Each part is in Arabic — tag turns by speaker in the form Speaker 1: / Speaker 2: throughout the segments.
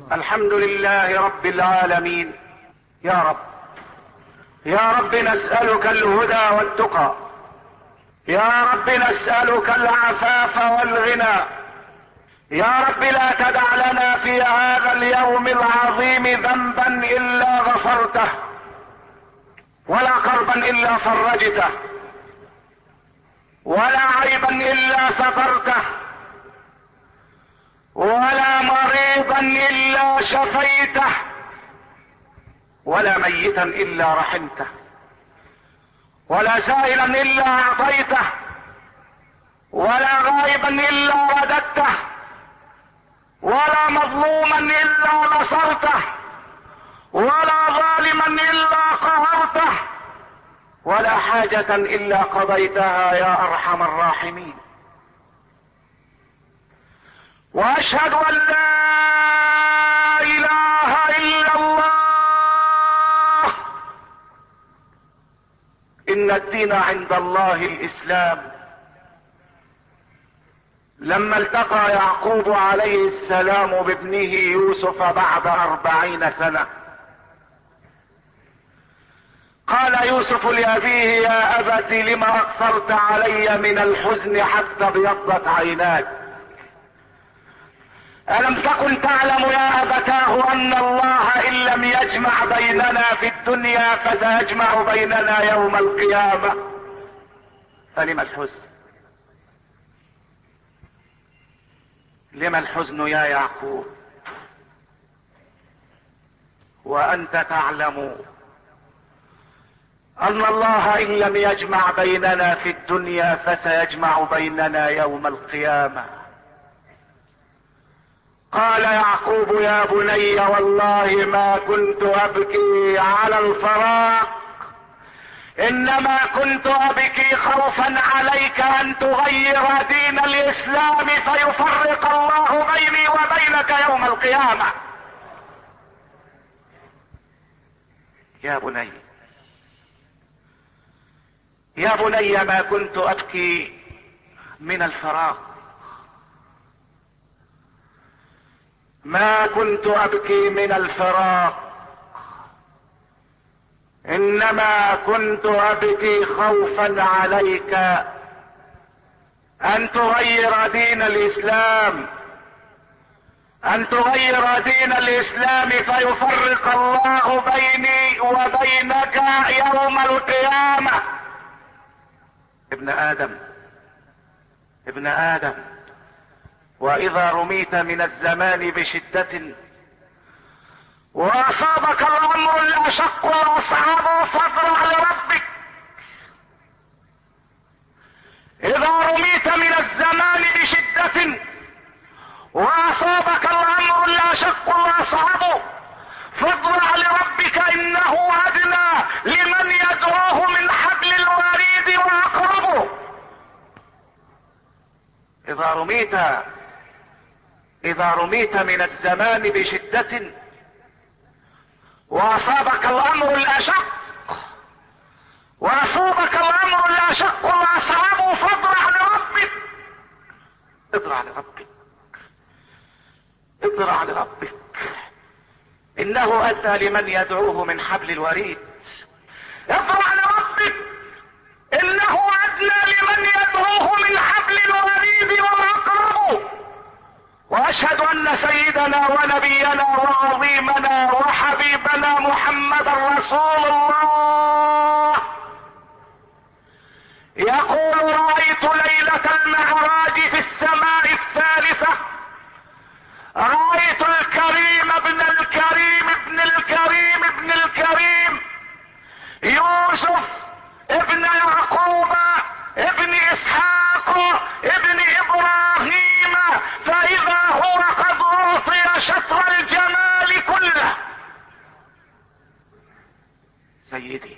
Speaker 1: الحمد لله رب العالمين. يا رب يا رب نسألك الهدى والتقى، يا رب نسألك العفاف والغنى، يا رب لا تدع لنا في هذا اليوم العظيم ذنبا الا غفرته، ولا كربا الا فرجته، ولا عيبا الا سترته، ولا مريضا الا شفيته، ولا ميتا الا رحمته، ولا سائلا الا اعطيته، ولا غائبا الا رددته، ولا مظلوما الا نصرته، ولا ظالما الا قهرته، ولا حاجة الا قضيتها يا ارحم الراحمين. واشهد ان لا اله الا الله، ان الدين عند الله الاسلام. لما التقى يعقوب عليه السلام بابنه يوسف بعد 40 سنة، قال يوسف لأبيه: يا أبت لم أكثرت علي من الحزن حتى ابيضت عيناك؟ ألم تكن تعلم يا أبتاه أن الله إن لم يجمع بيننا في الدنيا فسيجمع بيننا يوم القيامة؟ فلم الحزن؟ لم الحزن يا يعقوب وأنت تعلم أن الله إن لم يجمع بيننا في الدنيا فسيجمع بيننا يوم القيامة؟ قال يعقوب: يا بني والله ما كنت أبكي على الفراق، انما كنت ابكي خوفا عليك ان تغير دين الاسلام فيفرق الله بيني وبينك يوم القيامة. يا بني يا بني ما كنت ابكي من الفراق، ما كنت ابكي من الفراق، انما كنت ابكي خوفا عليك ان تغير دين الاسلام، ان تغير دين الاسلام فيفرق الله بيني وبينك يوم القيامة. ابن ادم واذا رميت من الزمان بشدة واصابك الامر الاشق واصعب فاضرع لربك. اذا رميت من الزمان بشدة واصابك الامر الاشق واصعب فاضرع لربك، انه ادنى لمن يدعوه من حبل الوريد واقربه. اذا رميت من الزمان بشدة واصابك الامر الاشق واصابك الامر الاشق واصعبه فاضرع لربك. اضرع لربك انه اتى لمن يدعوه من حبل الوريد. اضرع لربك انه ادنى لمن يدعوه من حبل الوريد واقربه. واشهد ان سيدنا ونبينا وعظيمنا وحبيبنا محمد رسول الله يقول: رأيت ليلة المعراج في السماء الثالثة، رأيت الكريم ابن الكريم ابن الكريم ابن الكريم يوسف ابن يعقوب ابن اسحاق ابن ابراهيم، فاذا هو قد اعطي شطر الجمال كله. سيدي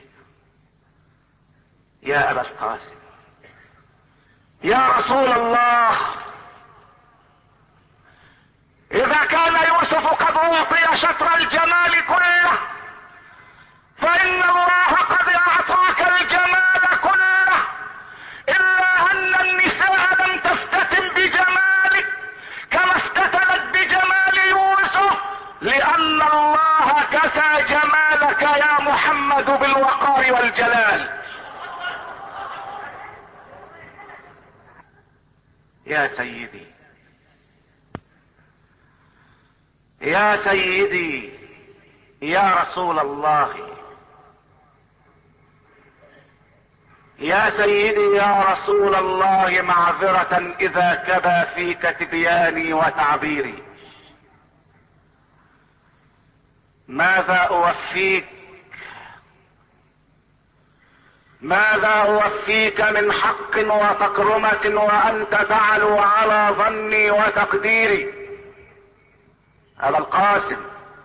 Speaker 1: يا ابا القاسم يا رسول الله، اذا كان يوسف قد اعطي شطر الجمال كله فان الله قد اعطاك الجمال كله، الا ان النساء لم تفتتن بجمالك كما افتتنت بجمال يوسف لان الله كسى جمالك يا محمد بالوقار والجلال. يا سيدي يا سيدي يا رسول الله، يا سيدي يا رسول الله، معذرة اذا كبى فيك تبياني وتعبيري. ماذا اوفيك من حق وتكرمة وانت تعلو على ظني وتقديري. ابا القاسم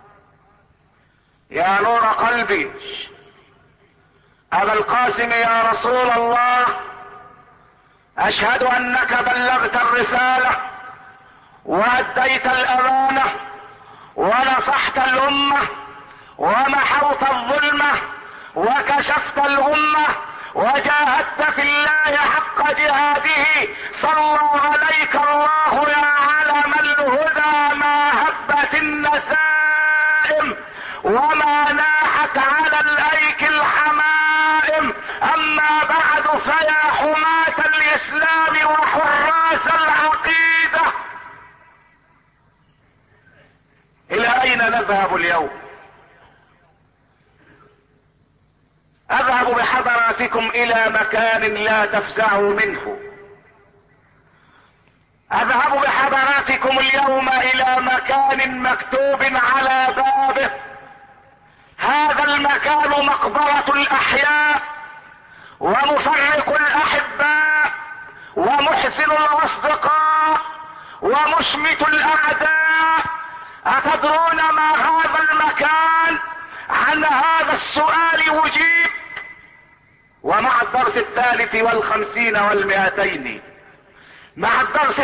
Speaker 1: يا نور قلبي، ابا القاسم يا رسول الله، اشهد انك بلغت الرسالة واديت الامانة ونصحت الامة ومحوت الظلمة وكشفت الامة وجاهدت في الله حق جهاده. صلى عليك الله يا علم الهدى، ما هبت النسائم وما ناحت على الايك الحمائم. اما بعد، فيا حماة الاسلام وحراس العقيدة، الى اين نذهب اليوم؟ اذهب بحضراتكم الى مكان لا تفزعوا منه. اذهب بحضراتكم اليوم الى مكان مكتوب على بابه: هذا المكان مقبرة الاحياء ومفرق الاحباء ومحسن الاصدقاء ومشمت الاعداء. اتدرون ما هذا المكان؟ عن هذا السؤال وجيب. ومع الدرس 53 والمئتين، مع الدرس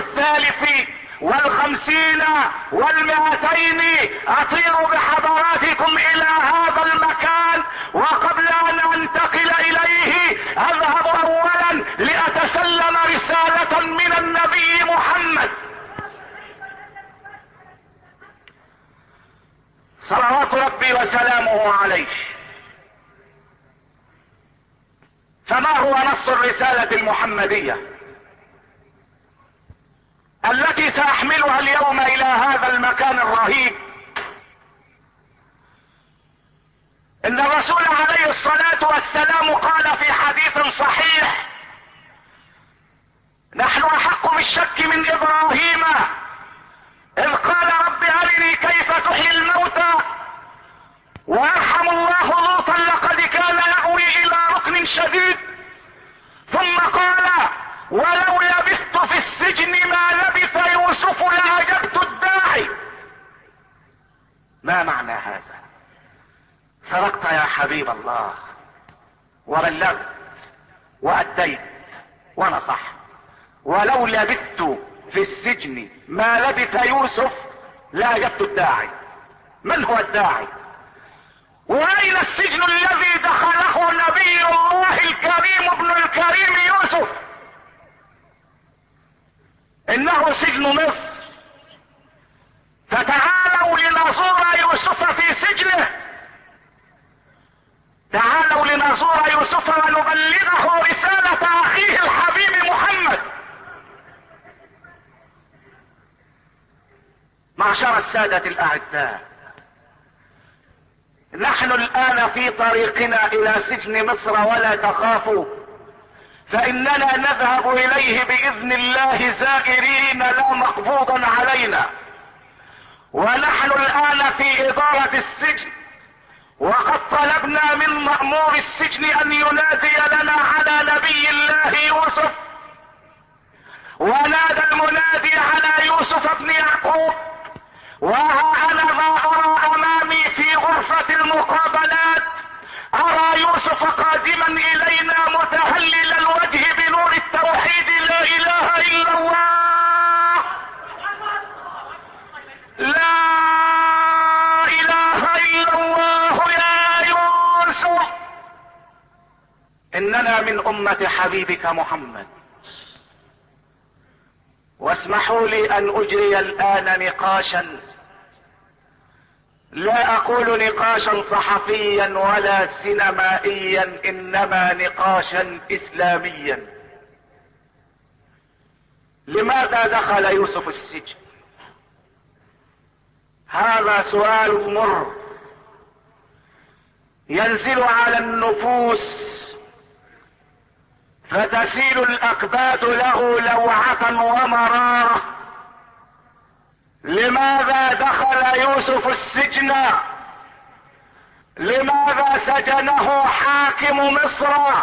Speaker 1: 53 والمئتين، اطير بحضراتكم الى هذا المكان. وقبل ان انتقل اليه، اذهب اولا لاتسلم رسالة من النبي محمد صلوات ربي وسلامه عليه. فما هو نص الرسالة المحمدية التي ساحملها اليوم الى هذا المكان الرهيب؟ ان الرسول عليه الصلاة والسلام قال في حديث صحيح: نحن احق بالشك من ابراهيم اذ قال رب ارني كيف تحيي الموتى، وارحم الله لوطا لقد كان يأوي الى ركن شديد. ثم قال: ولو لبثت في السجن ما لبث يوسف لاجبت الداعي. ما معنى هذا؟ صدقت يا حبيب الله، وبلغت واديت ونصحت. ولو لبثت في السجن ما لبث يوسف لاجبت الداعي. من هو الداعي؟ واين السجن الذي دخله نبي الله الكريم ابن الكريم يوسف؟ انه سجن مصر. فتعالوا لنزور يوسف في سجنه، تعالوا لنزور يوسف ونبلغه رسالة اخيه الحبيب محمد. معشر السادة الاعزاء، نحن الان في طريقنا الى سجن مصر، ولا تخافوا فاننا نذهب اليه باذن الله زائرين لا مقبوضا علينا. ونحن الان في ادارة السجن، وقد طلبنا من مأمور السجن ان ينادي لنا على نبي الله يوسف. ونادى المنادي على يوسف بن يعقوب، وها انا ذا ارى امامي في غرفة المقابلات، ارى يوسف قادما الينا متهلل الوجه بنور التوحيد: لا اله الا الله، لا اله الا الله يا يوسف، اننا من امة حبيبك محمد. واسمحوا لي ان اجري الان نقاشا لا اقول نقاشا صحفيا ولا سينمائيا، انما نقاشا اسلاميا. لماذا دخل يوسف السجن؟ هذا سؤال مر ينزل على النفوس فتسيل الاكباد له لوعة ومرارة. لماذا دخل يوسف السجن؟ لماذا سجنه حاكم مصر؟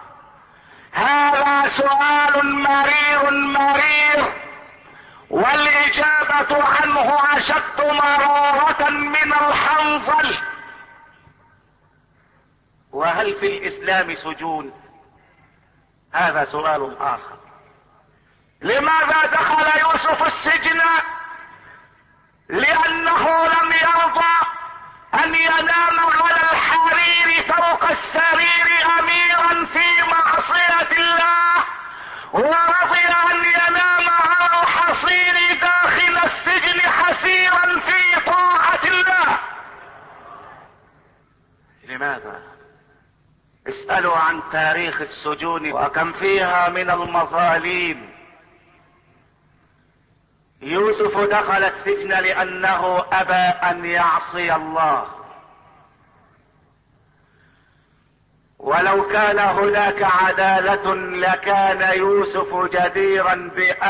Speaker 1: هذا سؤال مرير، والاجابة عنه اشد مرارة من الحنظل. وهل في الاسلام سجون؟ هذا سؤال اخر. لماذا دخل يوسف السجن؟ لانه لم يرضى ان ينام على الحرير فوق السرير اميرا في معصية الله، ورضي ان ينام على الحصير داخل السجن حسيرا في طاعة الله. لماذا؟ اسألوا عن تاريخ السجون وكم فيها من المظالم. يوسف دخل السجن لانه ابى ان يعصي الله، ولو كان هناك عدالة لكان يوسف جديرا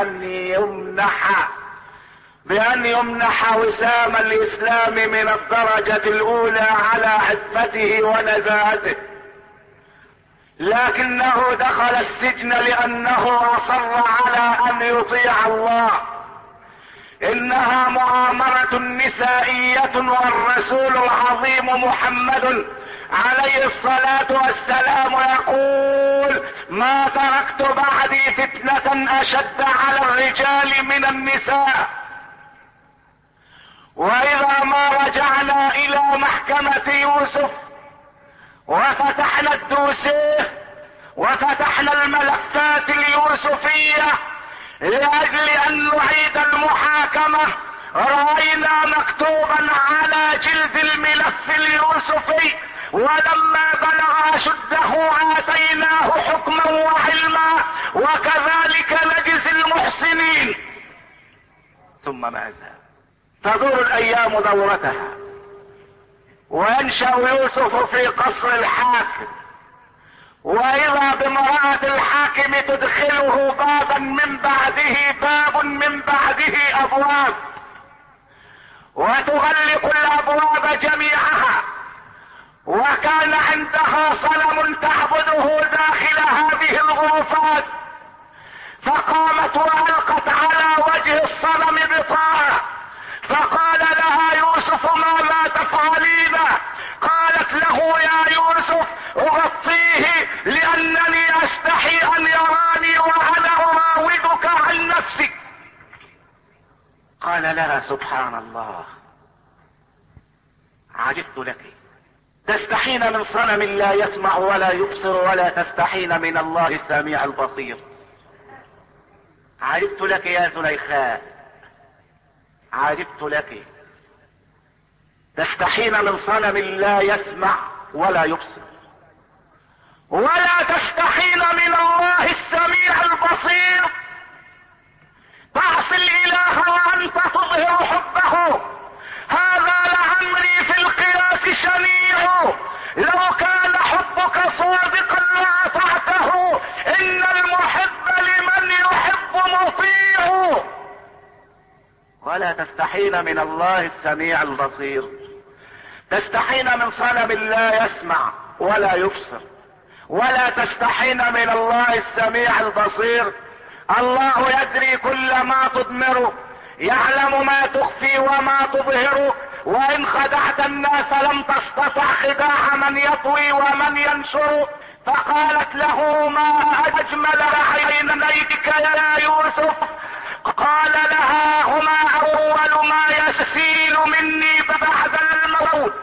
Speaker 1: بان يمنح وسام الاسلام من الدرجة الاولى على عفته ونزاهته، لكنه دخل السجن لانه اصر على ان يطيع الله. انها مؤامرة نسائية، والرسول العظيم محمد عليه الصلاة والسلام يقول: ما تركت بعدي فتنة اشد على الرجال من النساء. واذا ما رجعنا الى محكمة يوسف وفتحنا الدوسيه وفتحنا الملفات اليوسفية لاجل ان نعيد المحاكمة، رأينا مكتوبا على جلد الملف اليوسفي: ولما بلغ اشده اتيناه حكما وعلما وكذلك نجزي المحسنين. ثم ماذا؟ تدور الايام دورتها، وينشأ يوسف في قصر الحاكم، واذا بامرأة الحاكم تدخله بابا من بعده باب من بعده ابواب، وتغلق الابواب جميعها، وكان عندها صنم تعبده داخل هذه الغرفات، فقامت والقت على وجه الصنم بطاعة، فقال لها يوسف: ماذا تفعلين؟ قالت له: يا يوسف اغطيه لانني استحي ان يراني وانا اراودك عن نفسك. قال لها: سبحان الله، عجبت لك، تستحين من صنم لا يسمع ولا يبصر، ولا تستحين من الله السميع البصير. عجبت لك يا زليخاء، عجبت لك، تستحين من صنم لا يسمع ولا يبصر، ولا تستحين من الله السميع البصير. تعصي الاله وانت تظهر حبه، هذا لعمري في القياس شنيع. لو كان حبك صادقا لاطعته، ان المحب لمن يحب مطيع. ولا تستحين من الله السميع البصير، تستحين من صنم لا يسمع ولا يبصر، ولا تستحين من الله السميع البصير. الله يدري كل ما تضمر، يعلم ما تخفي وما تظهر، وان خدعت الناس لم تستطع خداع من يطوي ومن ينشر. فقالت له: ما اجمل عينيك يا يوسف. قال لها: هما اول ما يسيل مني بعد الموت.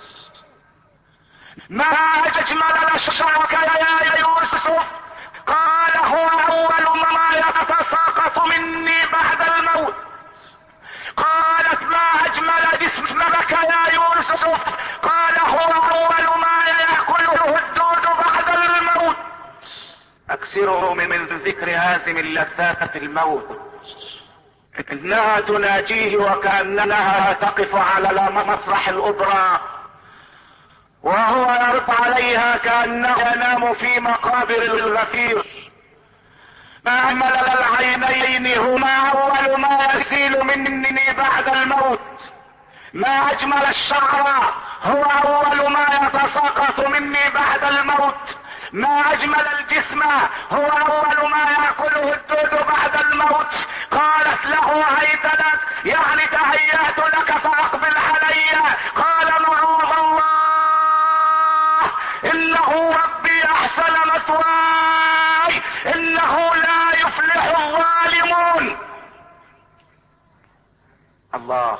Speaker 1: ما اجمل شعرك يا يوسف. قال: هو اول ما يتساقط مني بعد الموت. قالت: ما اجمل جسمك يا يوسف. يوسف؟ قال هو اول ما يأكله الدود بعد الموت. اكثروا من ذكر هازم اللذات الموت. انها تناجيه وكأنها تقف على مسرح الاوبرا وهو يرد عليها كأنه ينام في مقابر الغفير. ما اجمل العينين هما اول ما يسيل مني بعد الموت. ما اجمل الشعر هو اول ما يتساقط مني بعد الموت. ما اجمل الجسم هو اول ما يأكله الدود بعد الموت. قالت له هيت لك، يعني تهيأت لك فاقبل علي. قال معاذ الله، انه ربي احسن مثواي، انه لا يفلح الظالمون. الله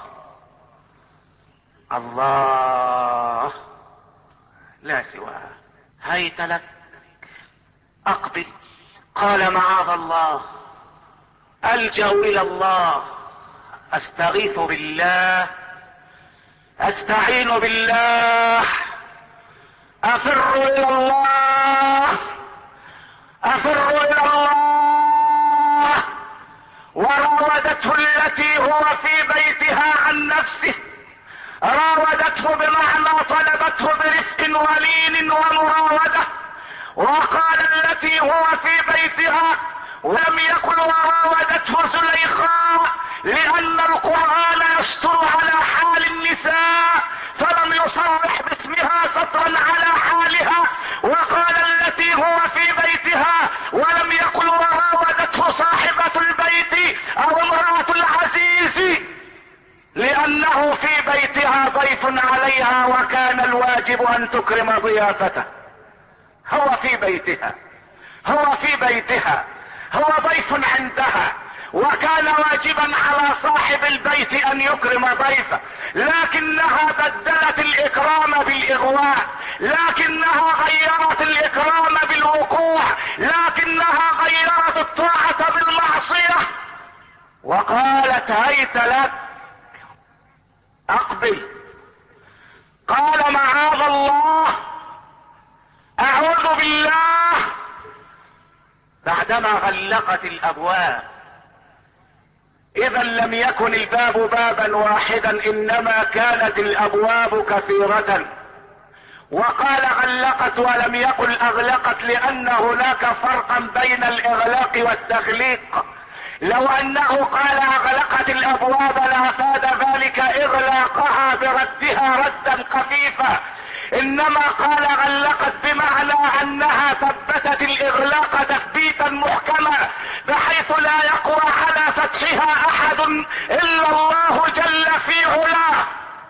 Speaker 1: الله لا سواها. هيت لك، اقبل. قال معاذ الله، الجأ الى الله، استغيث بالله، استعين بالله، افر الى الله، افر الى الله. وراودته التي هو في بيتها عن نفسه، راودته بمعنى طلبته برفق ولين ومراودة. وقال التي هو في بيتها، ولم يكن وراودته زليخاء، لان القرآن يستر على حال النساء فلم يصرح باسمها سترا على حالها. وقال التي هو في بيتها، ولم يكن وراودته صاحبة البيت او امرأة العزيز، لانه في بيتها ضيف عليها وكان الواجب ان تكرم ضيافته. هو في بيتها، هو في بيتها، هو ضيف عندها، وكان واجبا على صاحب البيت ان يكرم ضيفه. لكنها بدلت الاكرام بالاغواء، لكنها غيرت الاكرام بالوقوع، لكنها غيرت الطاعة بالمعصية. وقالت هيت لك، اقبل. قال معاذ الله، اعوذ بالله. بعدما غلقت الابواب، اذا لم يكن الباب بابا واحدا انما كانت الابواب كثيرة. وقال غلقت ولم يقل اغلقت، لان هناك فرقا بين الاغلاق والتغليق. لو انه قال اغلقت الابواب لافاد ذلك اغلاقها بردها ردا خفيفا، انما قال غلقت بمعنى انها ثبتت الاغلاق تثبيتا محكما بحيث لا يقوى على فتحها احد الا الله جل في علاه.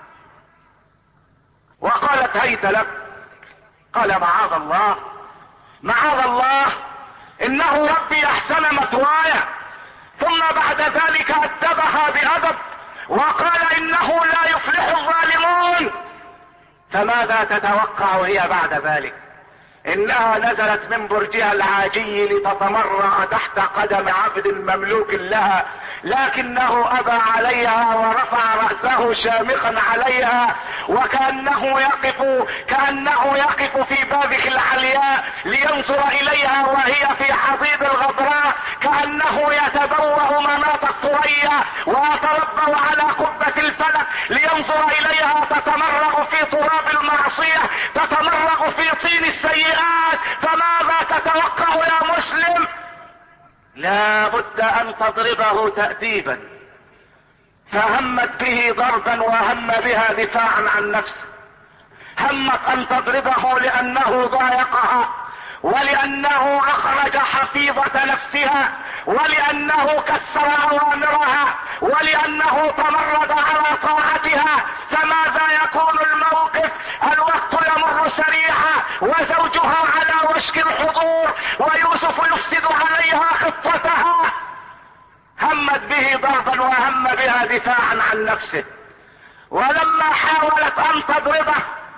Speaker 1: وقالت هيت لك. قال معاذ الله، معاذ الله، انه ربي احسن مثواي. ثم بعد ذلك ادبها بادب وقال انه لا يفلح الظالمون. فماذا تتوقع هي بعد ذلك؟ انها نزلت من برجها العاجي لتتمرع تحت قدم عبد مملوك لها، لكنه ابى عليها ورفع رأسه شامخا عليها، وكأنه يقف في بابه العلياء لينظر اليها وهي في حضيض الغبراء، كأنه يتبوأ مناط الثريا ويتربع على قبة الفلك لينظر اليها تتمرغ في تراب المعصية، تتمرغ في طين السيئات. فماذا تتوقع يا مسلم؟ لا بد ان تضربه تأديبا. فهمت به ضربا وهم بها دفاعا عن نفسه. همت ان تضربه لانه ضايقها، ولانه اخرج حفيظة نفسها، ولانه كسر اوامرها، ولانه تمرد على طاعتها. فماذا يكون الموقف؟ الوقت يمر سريعا وزوجها على وشك الحضور ويوسف يفسد عليها خطتها. همت به ضربا وهم بها دفاعا عن نفسه. ولما حاولت ان تضربه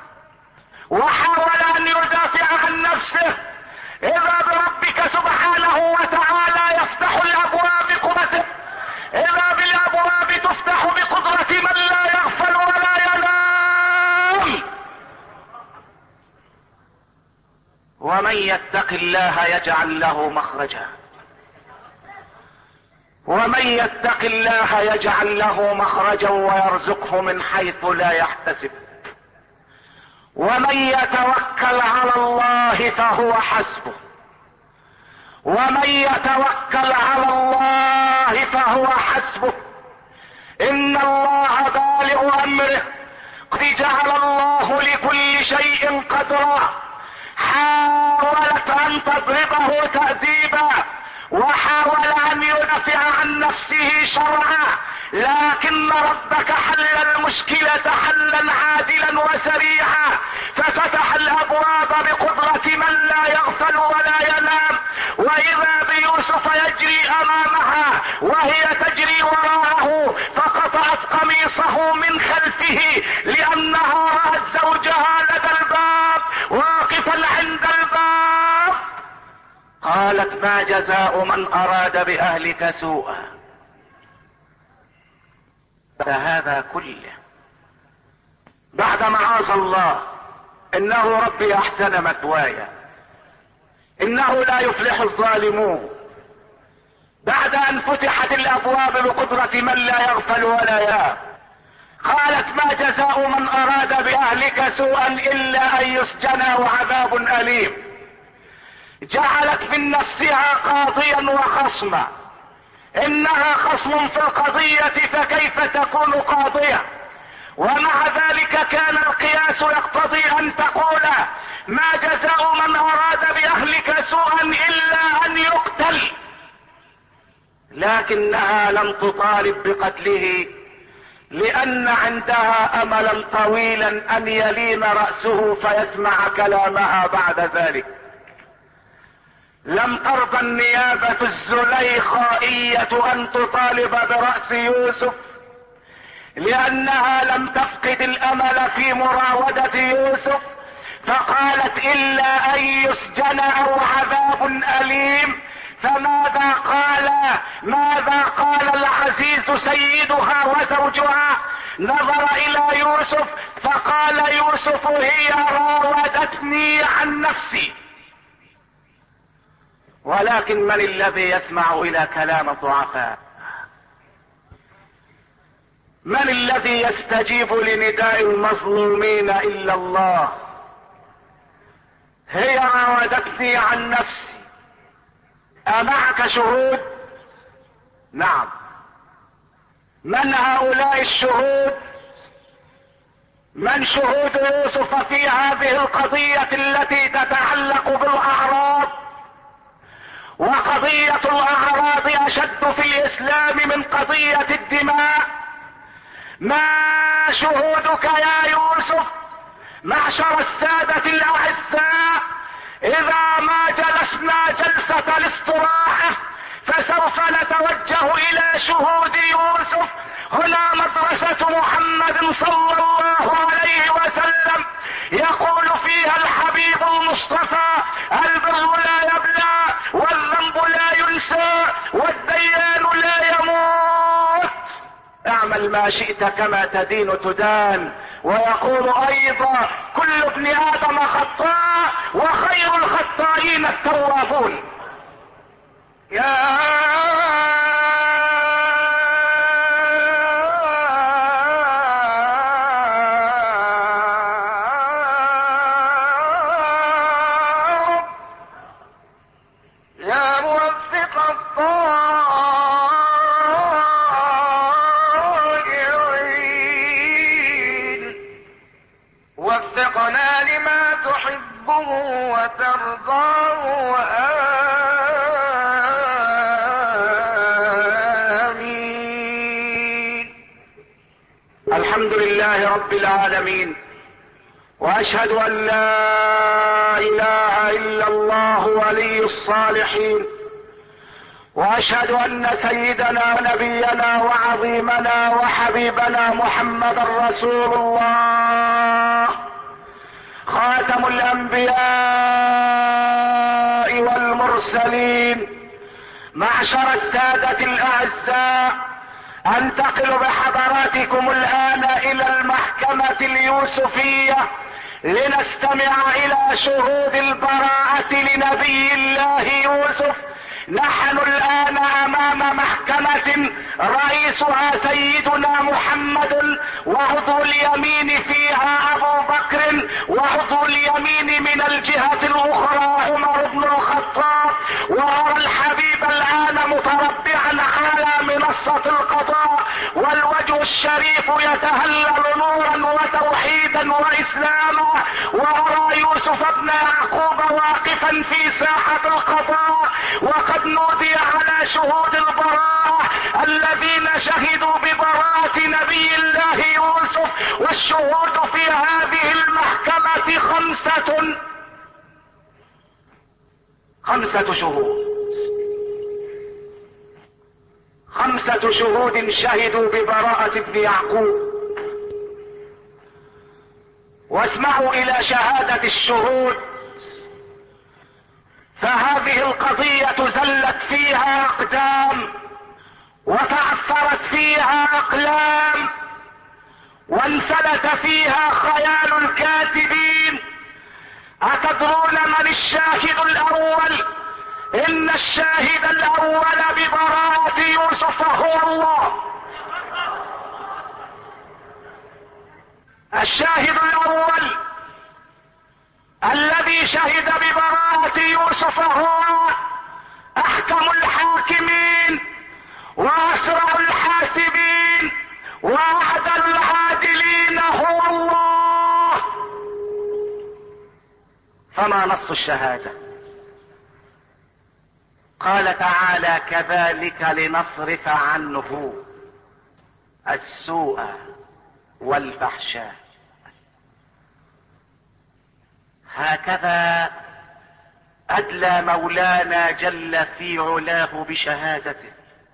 Speaker 1: وحاول ان يدافع عن نفسه، اذا بربك سبحانه وتعالى يفتح الابواب بقدرته. اذا بالابواب تفتح بقدرة من لا يغفل ولا ينام. ومن يتق الله يجعل له مخرجا، ومن يتق الله يجعل له مخرجا ويرزقه من حيث لا يحتسب، ومن يتوكل على الله فهو حسبه، ومن يتوكل على الله فهو حسبه. ان الله بالغ امره قد جعل الله لكل شيء قدرا. حاولت ان تضربه تأديبا، وحاول ان يدافع عن نفسه شرعا، لكن ربك حل المشكلة حلا عادلا وسريعا، ففتح الابواب بقدرة من لا يغفل ولا ينام. واذا بيوسف يجري امامها وهي تجري وراءه، فقطعت قميصه من خلفه لانها رأت زوجها لدى الباب واقفا عند الباب. قالت: ما جزاء من اراد باهلك سوءا؟ فهذا كله بعد معاذ الله. انه ربي احسن مثواي، انه لا يفلح الظالمون. بعد ان فتحت الابواب بقدرة من لا يغفل ولا ينام، قالت: ما جزاء من اراد باهلك سوءا الا ان يسجن وعذاب اليم. جعلت من نفسها قاضيا وخصما. انها خصم في القضية، فكيف تكون قاضية؟ ومع ذلك كان القياس يقتضي ان تقول: ما جزاء من اراد باهلك سوءا الا ان يقتل. لكنها لم تطالب بقتله، لان عندها املا طويلا ان يلين رأسه فيسمع كلامها بعد ذلك. لم ترضى النيابة الزليخائية ان تطالب برأس يوسف، لانها لم تفقد الامل في مراودة يوسف، فقالت: الا ان يسجن او عذاب اليم. فماذا قال العزيز سيدها وزوجها؟ نظر الى يوسف فقال يوسف: هي راودتني عن نفسي. ولكن من الذي يسمع الى كلام الضعفاء؟ من الذي يستجيب لنداء المظلومين الا الله؟ هي راودتني عن نفسي. امعك شهود؟ نعم. من هؤلاء الشهود؟ من شهود يوسف في هذه القضية التي تتعلق بالاعراض؟ وقضية الاعراض اشد في الاسلام من قضية الدماء. ما شهودك يا يوسف؟ معشر السادة الاعزاء، اذا ما جلسنا جلسة الاستراحة فسوف نتوجه الى شهود يوسف. هنا مدرسة محمد صلى الله عليه وسلم، يقول فيها الحبيب المصطفى: البر لا يبلى، والذنب لا ينسى، والديان لا يموت. اعمل ما شئت كما تدين تدان. ويقول ايضا: كل ابن ادم خطاء، وخير الخطائين التوابون. يا رب العالمين، واشهد ان لا اله الا الله ولي الصالحين، واشهد ان سيدنا ونبينا وعظيمنا وحبيبنا محمد رسول الله، خاتم الانبياء والمرسلين. معشر السادة الاعزاء، انتقل بحضراتكم الان الى المحكمة اليوسفية لنستمع الى شهود البراءة لنبي الله يوسف. نحن الان امام محكمة رئيسها سيدنا محمد، وعضو اليمين فيها ابو بكر، وعضو اليمين من الجهة الاخرى عمر بن الخطاب. وارى الحبيب الان متربعا على منصة القضاء، والوجه الشريف يتهلل نورا وتوحيدا واسلاما. وارى يوسف بن يعقوب واقفا في ساحة القضاء، وقد نودي على شهود البراءة الذين شهدوا ببراءة نبي الله يوسف. والشهود في هذه المحكمة خمسة شهود، 5 شهود شهدوا ببراءة ابن يعقوب. واسمعوا الى شهادة الشهود، فهذه القضية زلت فيها اقدام، وتعثرت فيها اقلام، وانفلت فيها خيال الكاتبين. اتدرون من الشاهد الاول؟ ان الشاهد الاول ببراءة يوسف هو الله. الشاهد الاول الذي شهد ببراءة يوسف هو احكم الحاكمين واسرع الحاسبين واعدل العادلين هو الله. فما نص الشهادة؟ قال تعالى: كذلك لنصرف عنه السوء والفحشاء. هكذا أدلى مولانا جل في علاه بشهادته.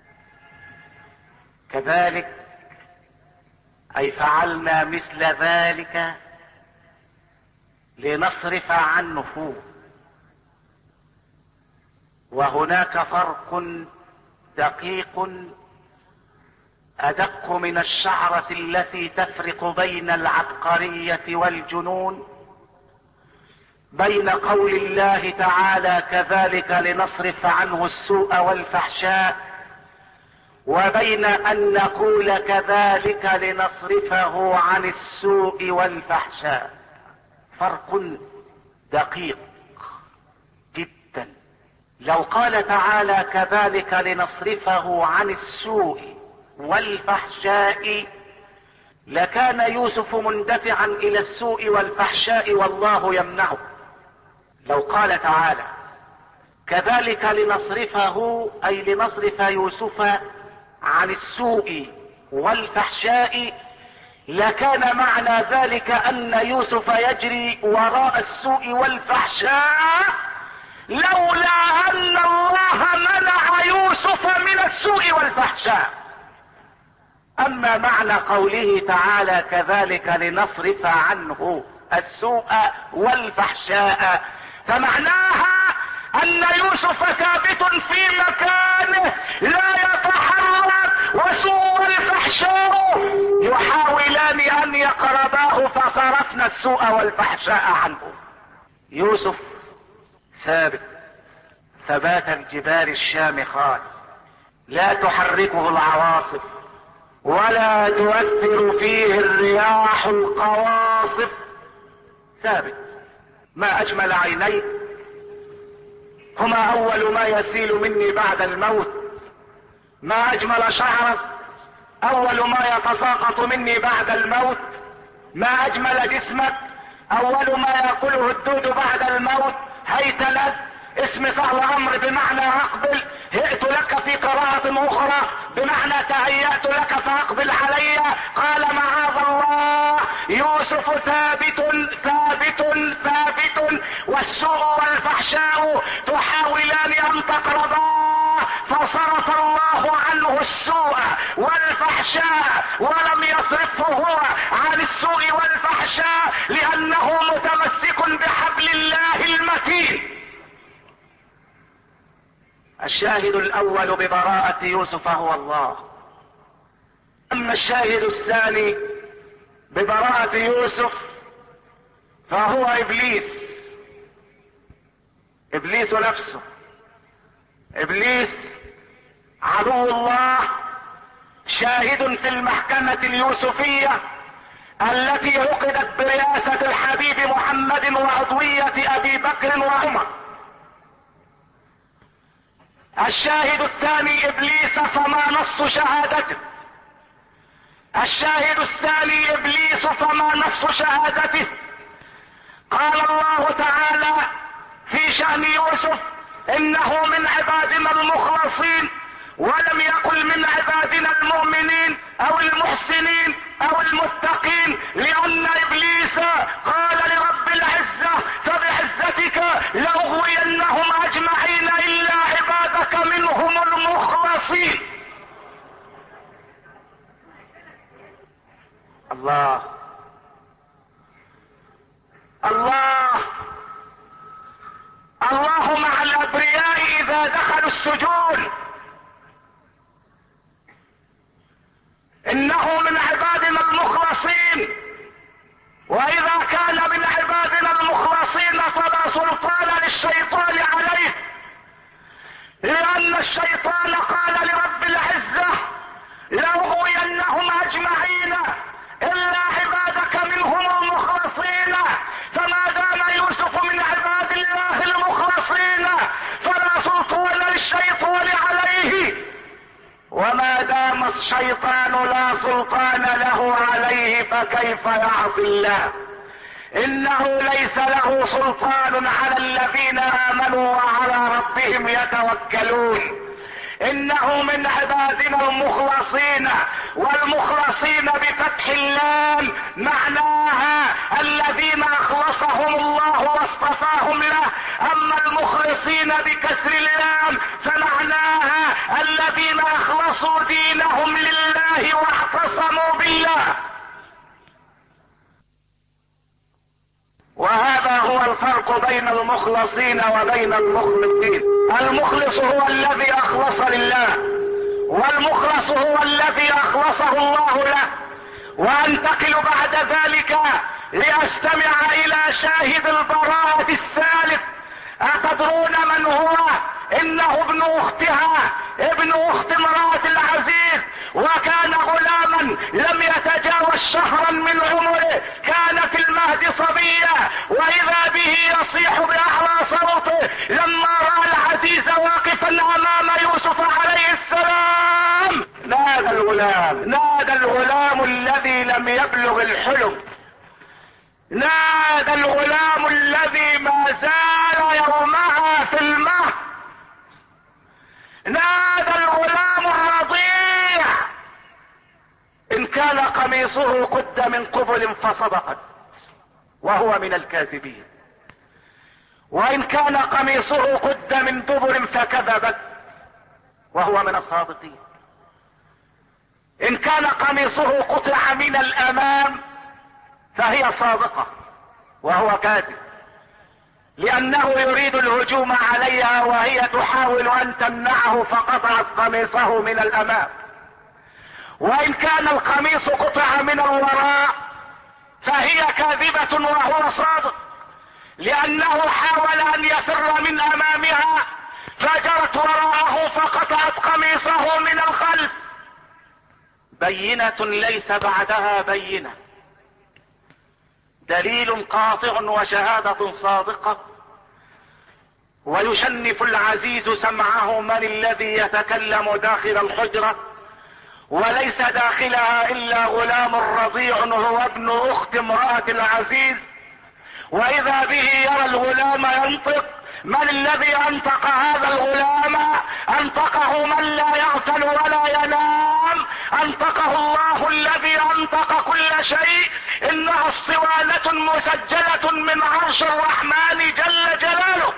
Speaker 1: كذلك أي فعلنا مثل ذلك لنصرف عنه. وهناك فرق دقيق أدق من الشعرة التي تفرق بين العبقرية والجنون، بين قول الله تعالى: كذلك لنصرف عنه السوء والفحشاء، وبين أن نقول كذلك لنصرفه عن السوء والفحشاء. فرق دقيق جدا. لو قال تعالى: كذلك لنصرفه عن السوء والفحشاء، لكان يوسف مندفعا الى السوء والفحشاء والله يمنعه. لو قال تعالى: كذلك لنصرفه اي لنصرف يوسف عن السوء والفحشاء، لكان معنى ذلك ان يوسف يجري وراء السوء والفحشاء، لولا ان الله منع يوسف من السوء والفحشاء. اما معنى قوله تعالى: كذلك لنصرف عنه السوء والفحشاء، فمعناها ان يوسف ثابت في مكانه لا يتحرك، وسوء والفحشاء يحاولان ان يقرباه، فصرفنا السوء والفحشاء عنه. يوسف ثابت ثبات الجبال الشامخات، لا تحركه العواصف ولا تؤثر فيه الرياح القواصف. ثابت. ما اجمل عينيه، هما اول ما يسيل مني بعد الموت. ما اجمل شعرك، اول ما يتساقط مني بعد الموت. ما اجمل جسمك، اول ما ياكله الدود بعد الموت. هيت لك، اسم فعل امر بمعنى اقبل. هئت لك في قراءة اخرى بمعنى تهيأت لك فاقبل علي. قال: معاذ الله، يوسف ثابت ثابت ثابت، والسوء والفحشاء تحاولان ان تقرباه، فصرف الله عنه السوء والفحشاء ولم يصرفه هو عن السوء والفحشاء، لانه متمسك بحبل الله المتين. الشاهد الاول ببراءة يوسف هو الله. اما الشاهد الثاني ببراءة يوسف فهو ابليس نفسه. ابليس عدو الله، شاهد في المحكمة اليوسفية التي عقدت برئاسة الحبيب محمد وعضوية ابي بكر وعمر. الشاهد الثاني ابليس فما نص شهادته. الشاهد الثاني ابليس فما نص شهادته. قال الله تعالى في شأن يوسف: انه من عبادنا المخلصين، ولم يقل من عبادنا المؤمنين او المحسنين او المتقين، لان ابليس قال لرب العزة: فبعزتك لاغوينهم اجمعين الا عبادك منهم المخلصين. الله الله الله مع الابرياء اذا دخلوا السجون. انه من عبادنا المخلصين، واذا كان من عبادنا المخلصين فلا سلطان للشيطان عليه، لان الشيطان قال لرب العزة: لاغوينهم اجمعين الا عبادك منهم المخلصين. فما دام يوسف من عباد الله المخلصين فلا سلطان للشيطان عليه، وما دام الشيطان لا سلطان له عليه فكيف يعصي الله؟ انه ليس له سلطان على الذين امنوا وعلى ربهم يتوكلون. انه من عبادنا المخلصين، والمخلصين بفتح اللام معناها الذين اخلصهم الله واصطفاهم له. اما المخلصين بكسر اللام فمعناها الذين اخلصوا دينهم لله واعتصموا بالله. وهذا هو الفرق بين المخلصين وبين المخلصين. المخلص هو الذي اخلص لله، والمخلص هو الذي اخلصه الله له. وانتقل بعد ذلك لاستمع الى شاهد البراءة الثالث. اتدرون من هو؟ انه ابن اختها، ابن اخت امرأة العزيز، وكان غلاما لم يتجاوز شهرا من عمره، كان في المهد صبيا، واذا به يصيح باعلى صوته لما راى العزيز واقفا امام يوسف عليه السلام. نادى الغلام الذي لم يبلغ الحلم، نادى الغلام الذي ما زال يومها في المهد، نادى الغلام الرضيع: ان كان قميصه قد من قبل فصدقت وهو من الكاذبين، وان كان قميصه قد من دبر فكذبت وهو من الصادقين. ان كان قميصه قطع من الامام فهي صادقة وهو كاذب، لانه يريد الهجوم عليها وهي تحاول ان تمنعه فقطعت قميصه من الامام. وان كان القميص قطع من الوراء فهي كاذبة وهو صادق، لانه حاول ان يفر من امامها فجرت وراءه فقطعت قميصه من الخلف. بينة ليس بعدها بينة، دليل قاطع وشهادة صادقة. ويشنف العزيز سمعه: من الذي يتكلم داخل الحجرة؟ وليس داخلها الا غلام رضيع هو ابن اخت امرأة العزيز. واذا به يرى الغلام ينطق. من الذي انطق هذا الغلام؟ انطقه من لا يغفل ولا ينام، انطقه الله الذي انطق كل شيء. انها اسطوانة مسجلة من عرش الرحمن جل جلاله.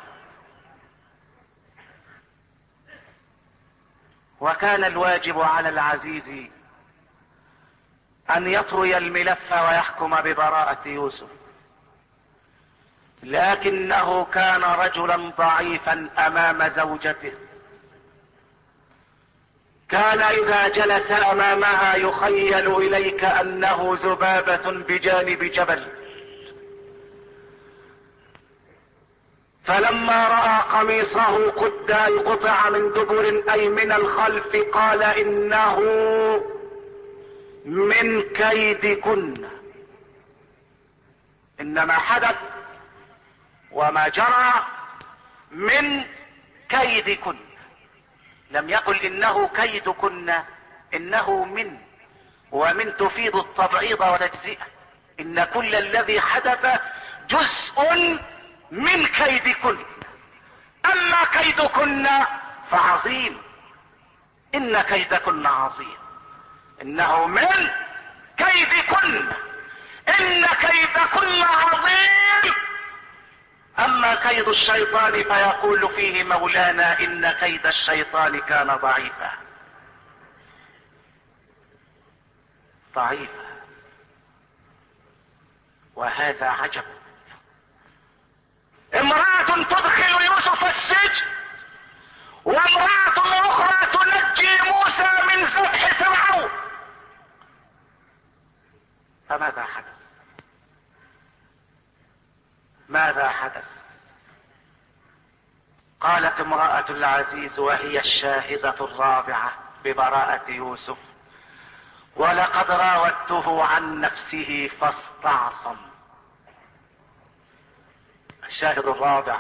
Speaker 1: وكان الواجب على العزيز ان يطوي الملف ويحكم ببراءة يوسف، لكنه كان رجلا ضعيفا امام زوجته. كان اذا جلس امامها يخيل اليك انه ذبابة بجانب جبل، فلما رأى قميصه قد قطع من دبر اي من الخلف قال انه من كيدكن. انما حدث وما جرى من كيدكن، لم يقل انه كيدكن، انه من، ومن تفيد التبعيض والتجزئة. ان كل الذي حدث جزء من كيدكن، اما كيدكن فعظيم، ان كيدكن عظيم، انه من كيدكن، ان كيدكن عظيم. اما كيد الشيطان فيقول فيه مولانا ان كيد الشيطان كان ضعيفا. ضعيفا. وهذا عجب. امرأة تدخل يوسف السجن، وامرأة اخرى تنجي موسى من ذبح فرعون. فماذا حدث؟ ماذا حدث؟ قالت امرأة العزيز وهي الشاهدة الرابعة ببراءة يوسف: ولقد راودته عن نفسه فاستعصم. الشاهد الرابع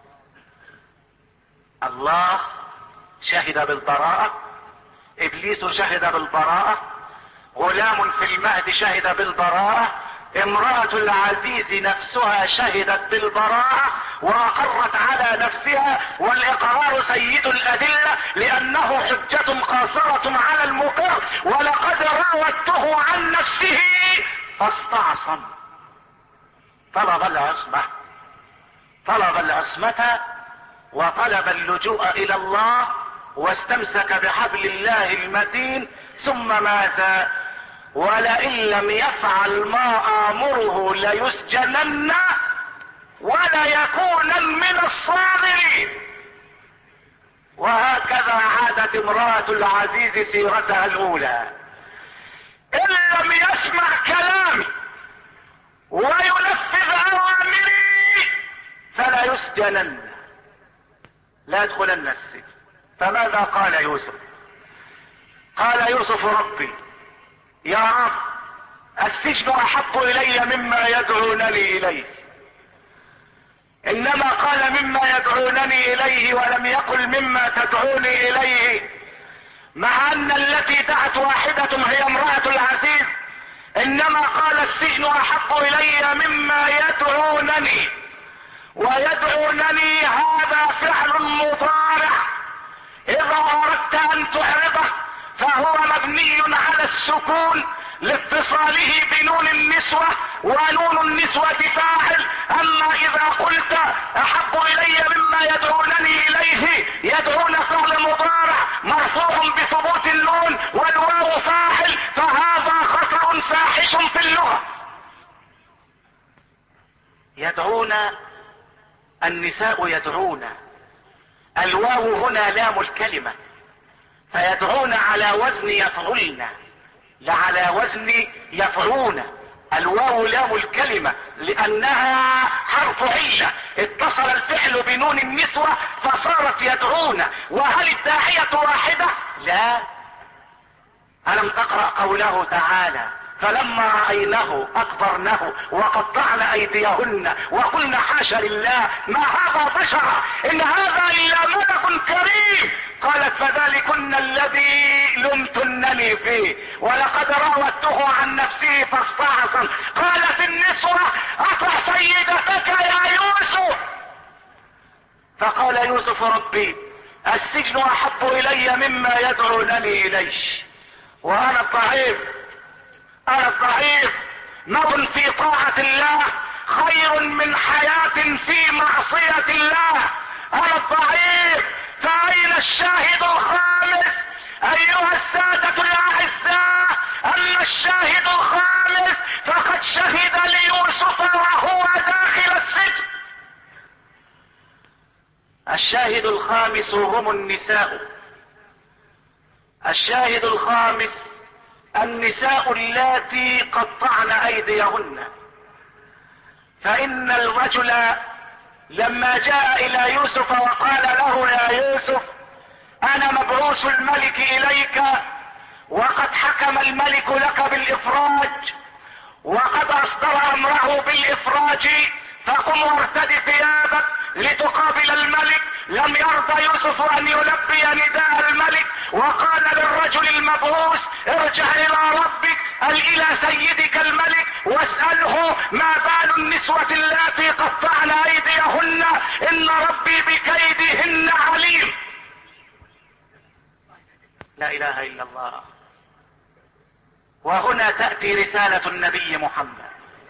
Speaker 1: الله شهد بالبراءة، ابليس شهد بالبراءة، غلام في المهد شهد بالبراءة، امرأة العزيز نفسها شهدت بالبراءة واقرت على نفسها، والاقرار سيد الادلة لانه حجة قاصرة على المقر. ولقد راودته عن نفسه فاستعصم، طلب العصمة، طلب العصمة وطلب اللجوء الى الله، واستمسك بحبل الله المتين. ثم ماذا؟ ولئن لم يفعل ما آمره ليسجنن وليكون من الصاغرين. وهكذا عادت امرأة العزيز سيرتها الاولى: ان لم يسمع كلامي وينفذ اوامري فلا يسجنن، لا يدخلن السجن. فماذا قال يوسف؟ قال يوسف: ربي يا رب السجن احب الي مما يدعونني اليه. انما قال مما يدعونني اليه ولم يقل مما تدعوني اليه، مع ان التي دعت واحدة هي امرأة العزيز. انما قال السجن احب الي مما يدعونني، ويدعونني هذا فعل مضارع اذا اردت ان تعرضه فهو مبني على السكون لاتصاله بنون النسوة، ونون النسوة فاعل. اما اذا قلت احب الي مما يدعونني اليه، يدعون فعل مضارع مرفوع بثبوت النون والواو فاعل، فهذا خطأ فاحش في اللغة. يدعون، النساء يدعون، الواو هنا لام الكلمة، فيدعون على وزن يفعلن، لا على وزن يفعون. الواو لام الكلمة لانها حرف علة، اتصل الفعل بنون النسوة فصارت يدعون. وهل الداعية واحدة؟ لا. ألم تقرأ قوله تعالى: فلما رأينه أكبرنه وقطعن أيديهن وقلن حاشا لله ما هذا بشرا إن هذا إلا ملك كريم. قالت: فذلكن الذي لمتنني فيه ولقد راودته عن نفسه فاستعصم. قالت النسوة: أطع سيدتك يا يوسف. فقال يوسف: ربي السجن أحب إلي مما يدعونني إليه، وأنا الضعيف، انا الضعيف. موت في طاعة الله خير من حياة في معصية الله. انا الضعيف. فاين الشاهد الخامس؟ ايها السادة الاعزاء، اما الشاهد الخامس فقد شهد ليوسف وهو داخل السجن. الشاهد الخامس هم النساء. الشاهد الخامس النساء اللاتي قطعن ايديهن. فان الرجل لما جاء الى يوسف وقال له يا يوسف انا مبعوث الملك اليك وقد حكم الملك لك بالافراج وقد اصدر امره بالافراج، فقم وارتد ثيابك لتقابل الملك. لم يرضى يوسف ان يلبي نداء الملك، وقال للرجل المبعوث ارجع الى ربك الى سيدك الملك واسأله ما بال النسوة اللاتي قطعن ايديهن ان ربي بكيدهن عليم. لا اله الا الله. وهنا تأتي رسالة النبي محمد.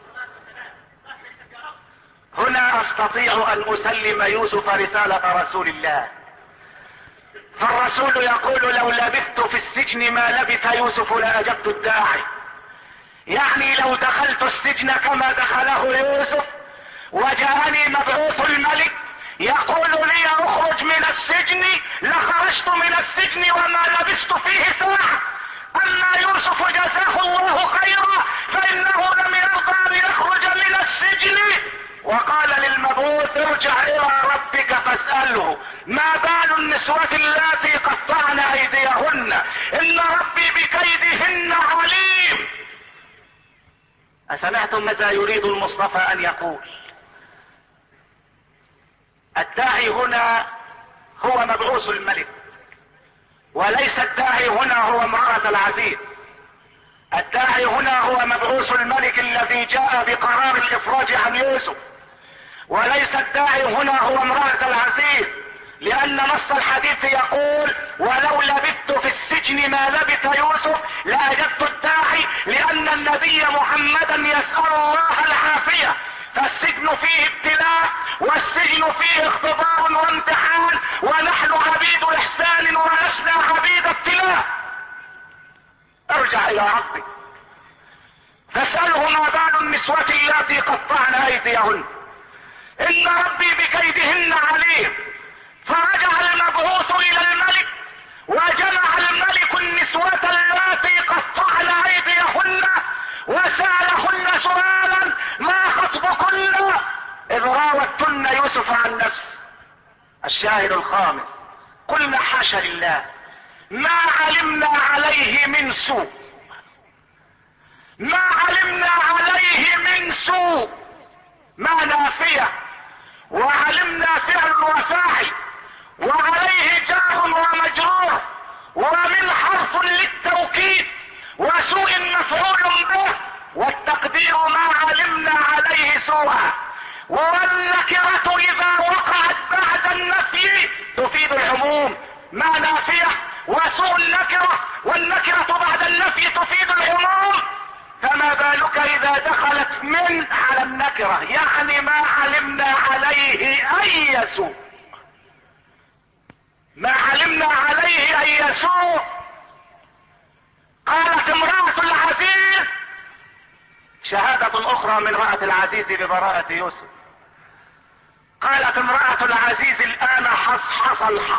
Speaker 1: هنا استطيع ان اسلم يوسف رسالة رسول الله، فالرسول يقول لو لبثت في السجن ما لبث يوسف لاجبت الداعي. يعني لو دخلت السجن كما دخله يوسف وجاءني مبعوث الملك يقول لي اخرج من السجن لخرجت من السجن وما لبثت فيه ساعة. اما يوسف جزاه الله خيرا فانه لم يرضى ليخرج من السجن، وقال للمبعوث ارجع الى ربك فاسأله ما بال النسوة اللاتي قطعن ايديهن ان ربي بكيدهن عليم. أسمعتم ماذا يريد المصطفى ان يقول؟ الداعي هنا هو مبعوث الملك، وليس الداعي هنا هو امرأة العزيز. الداعي هنا هو مبعوث الملك الذي جاء بقرار الافراج عن يوسف، وليس الداعي هنا هو امرأة العزيز، لان نص الحديث يقول ولو لبثت في السجن ما لبث يوسف لاجبت الداعي، لان النبي محمدا يسأل الله العافية. فالسجن فيه ابتلاء والسجن فيه اختبار وامتحان، ونحن عبيد احسان ولسنا عبيد ابتلاء. ارجع الى ربك فاسأله ما بال النسوة اللاتي قطعن ايديهن ان ربي بكيدهن عليم. فرجع المبعوث الى الملك وجمع الملك النسوة اللاتي قطعن ايديهن وسألهن سؤالا ما خطبكن اذ راوتن يوسف عن نفسه. الشاهد الخامس قلنا حاشا لله ما علمنا عليه من سوء، ما علمنا عليه من سوء، ما نافية وعلمنا فعل وفاعل وعليه جار ومجرور ومن حرف للتوكيد وسوء مفعول به، والتقدير ما علمنا عليه سوءا. والنكرة اذا وقعت بعد النفي تفيد العموم، ما نافية وسوء النكرة والنكرة بعد النفي تفيد العموم، فما بالك اذا دخلت من على النكرة، يعني ما علمنا عليه اي سوء، ما علمنا عليه اي سوء. قالت امرأة العزيز، شهادة اخرى من امرأة العزيز ببراءة يوسف، قالت امرأة العزيز الان حصحص الحق،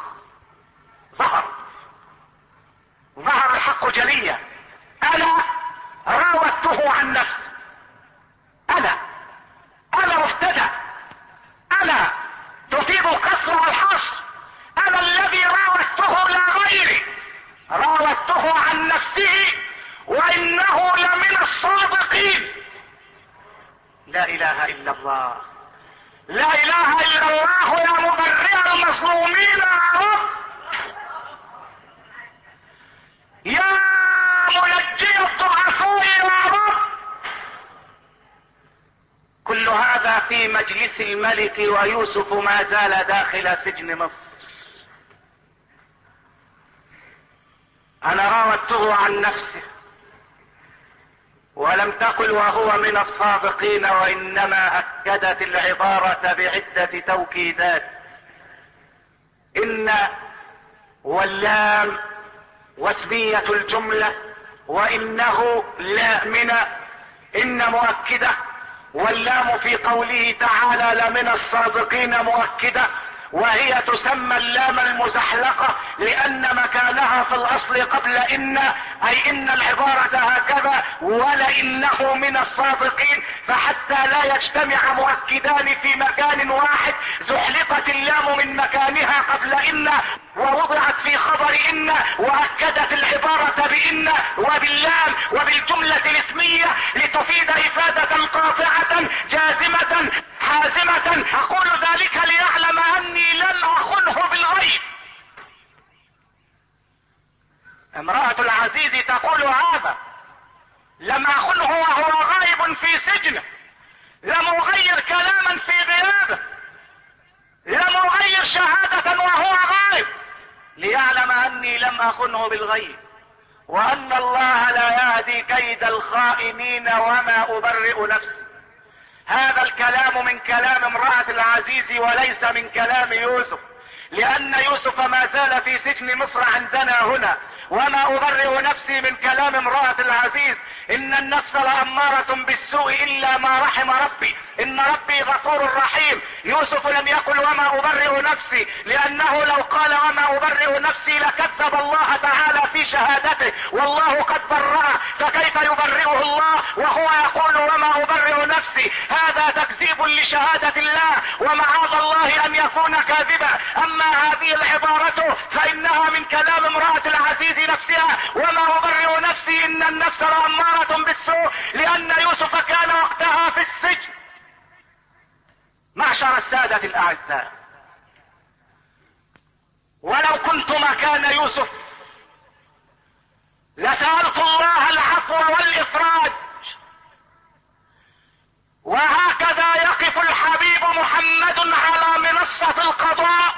Speaker 1: ظهر الحق جليا. انا راودته عن نفسي، انا مبتدأ، انا تفيد القصر والحصر، انا الذي راودته لا غيري، راودته عن نفسه وانه لمن الصادقين. لا اله الا الله، لا اله الا الله يا مبرئ المظلومين يا رب، يا منجي الضعفاء يا رب. كل هذا في مجلس الملك ويوسف ما زال داخل سجن مصر. انا راودته عن نفسه، ولم تقل وهو من الصادقين، وانما اكدت العبارة بعدة توكيدات. ان واللام واسمية الجملة، وانه لا من، ان مؤكدة، واللام في قوله تعالى لمن الصادقين مؤكدة، وهي تسمى اللام المزحلقة لان مكانها في الاصل قبل ان، اي ان العبارة هكذا ولانه من الصادقين، فحتى لا يجتمع مؤكدان في مكان واحد زحلقت اللام من مكانها قبل ان ووضعت في خبر ان واكدت العبارة بان وباللام وبالجملة الاسمية لتفيد افادة قاطعة جازمة حازمة. اقول ذلك ليعلم اني لم اخنه بالغيب. امرأة العزيز تقول هذا، لم اخنه وهو غائب في سجنه، لم اغير كلاما في غيابه، لم اغير شهادة وهو غائب، ليعلم اني لم اخنه بالغيب، وان الله لا يهدي كيد الخائنين وما ابرئ نفسي. هذا الكلام من كلام امرأة العزيز وليس من كلام يوسف، لان يوسف ما زال في سجن مصر عندنا هنا. وما ابرئ نفسي من كلام امرأة العزيز، ان النفس لأمارة بالسوء الا ما رحم ربي، ان ربي غفور رحيم. يوسف لم يقل وما ابرئ نفسي، لانه لو قال وما ابرئ نفسي لكذب الله تعالى في شهادته، والله قد برأه، فكيف يبرئه الله وهو يقول وما ابرئ نفسي؟ هذا تكذيب لشهادة الله، ومعاذ الله ان يكون كاذبا. اما هذه العبارة فانها من كلام امرأة العزيز نفسها، وما ابرئ نفسي ان النفس لأمارة بالسوء، لان يوسف كان وقتها في السجن. معشر السادة الاعزاء، ولو كنت مكان يوسف لسألت الله العفو والافراج. وهكذا يقف الحبيب محمد على منصة القضاء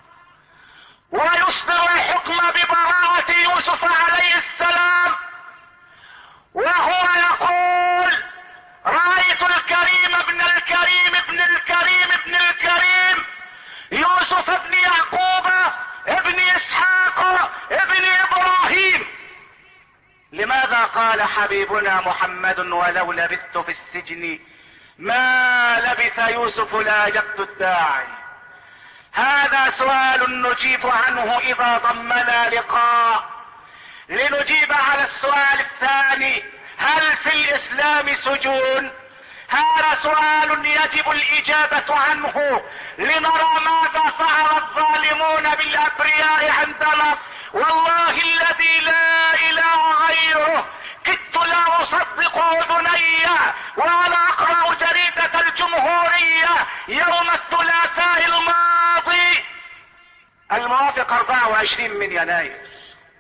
Speaker 1: ويصدر الحكم ببراءة يوسف عليه السلام، وهو يقول رأيت الكريم ابن الكريم ابن الكريم ابن الكريم يوسف ابن يعقوب ابن اسحاق ابن ابراهيم. لماذا قال حبيبنا محمد ولو لبثت في السجن ما لبث يوسف لاجبت الداعي؟ هذا سؤال نجيب عنه اذا ضمنا لقاء. لنجيب على السؤال الثاني، هل في الاسلام سجون؟ هذا سؤال يجب الاجابة عنه، لنرى ماذا فعل الظالمون بالابرياء عندنا. والله الذي لا اله غيره كدت لا اصدق اذني وانا اقرأ جريدة الجمهورية يوم الثلاثاء الماضي الموافق 24 من يناير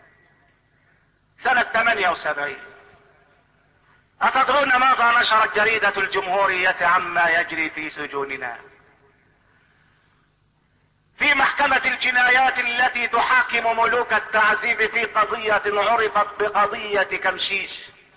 Speaker 1: سنة 78. أتدرون ماذا نشرت جريدة الجمهورية عما يجري في سجوننا؟ في محكمة الجنايات التي تحاكم ملوك التعذيب في قضية عرفت بقضية كمشيش.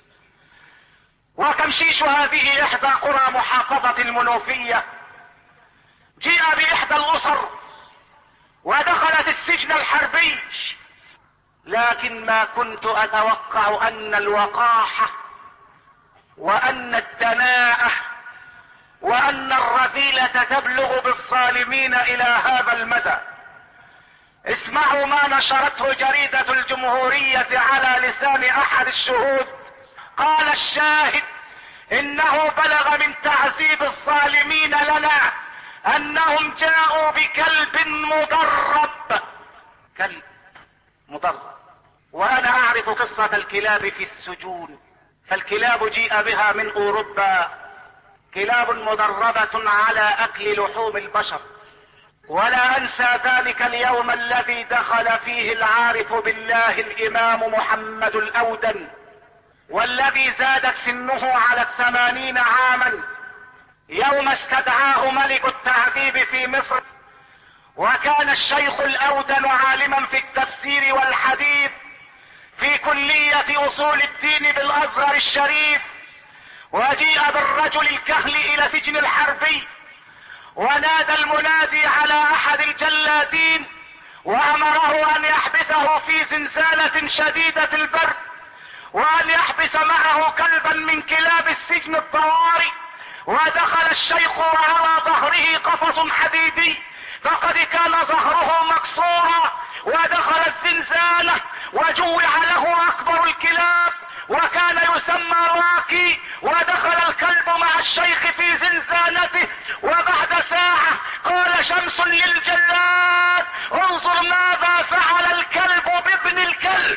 Speaker 1: وكمشيش هذه احدى قرى محافظة المنوفية، جيء باحدى الاسر ودخلت السجن الحربي، لكن ما كنت اتوقع ان الوقاحة وان الدناءة وان الرذيلة تبلغ بالظالمين الى هذا المدى. اسمعوا ما نشرته جريدة الجمهورية على لسان احد الشهود. قال الشاهد انه بلغ من تعذيب الظالمين لنا انهم جاءوا بكلب مدرب. كلب مدرب، وانا اعرف قصة الكلاب في السجون، فالكلاب جيء بها من اوروبا، كلاب مدربة على اكل لحوم البشر. ولا انسى ذلك اليوم الذي دخل فيه العارف بالله الامام محمد الاودن، والذي زادت سنه على 80 عاما، يوم استدعاه ملك التعذيب في مصر. وكان الشيخ الاودن عالما في التفسير والحديث في كلية اصول الدين بالازهر الشريف. وجيء بالرجل الكهل الى سجن الحربي، ونادى المنادي على احد الجلادين وامره ان يحبسه في زنزانة شديدة البرد، وان يحبس معه كلبا من كلاب السجن الضواري. ودخل الشيخ وعلى ظهره قفص حديدي، فقد كان ظهره مكسورا ودخل الزنزانة وجوع له اكبر الكلاب وكان يسمى راكي، ودخل الكلب مع الشيخ في زنزانته، وبعد ساعة قال شمس للجلاد: انظر ماذا فعل الكلب بابن الكلب.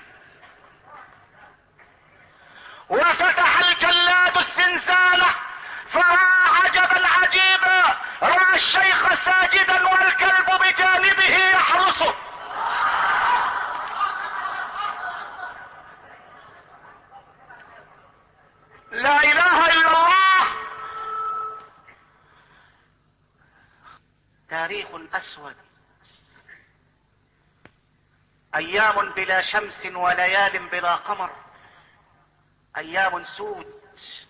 Speaker 1: وفتح الجلاد الزنزانة فرأى عجبا عجيبا، رأى الشيخ ساجدا والكلب بجانبه يحرسه. لا اله الا الله. تاريخ اسود، ايام بلا شمس وليال بلا قمر، ايام سود.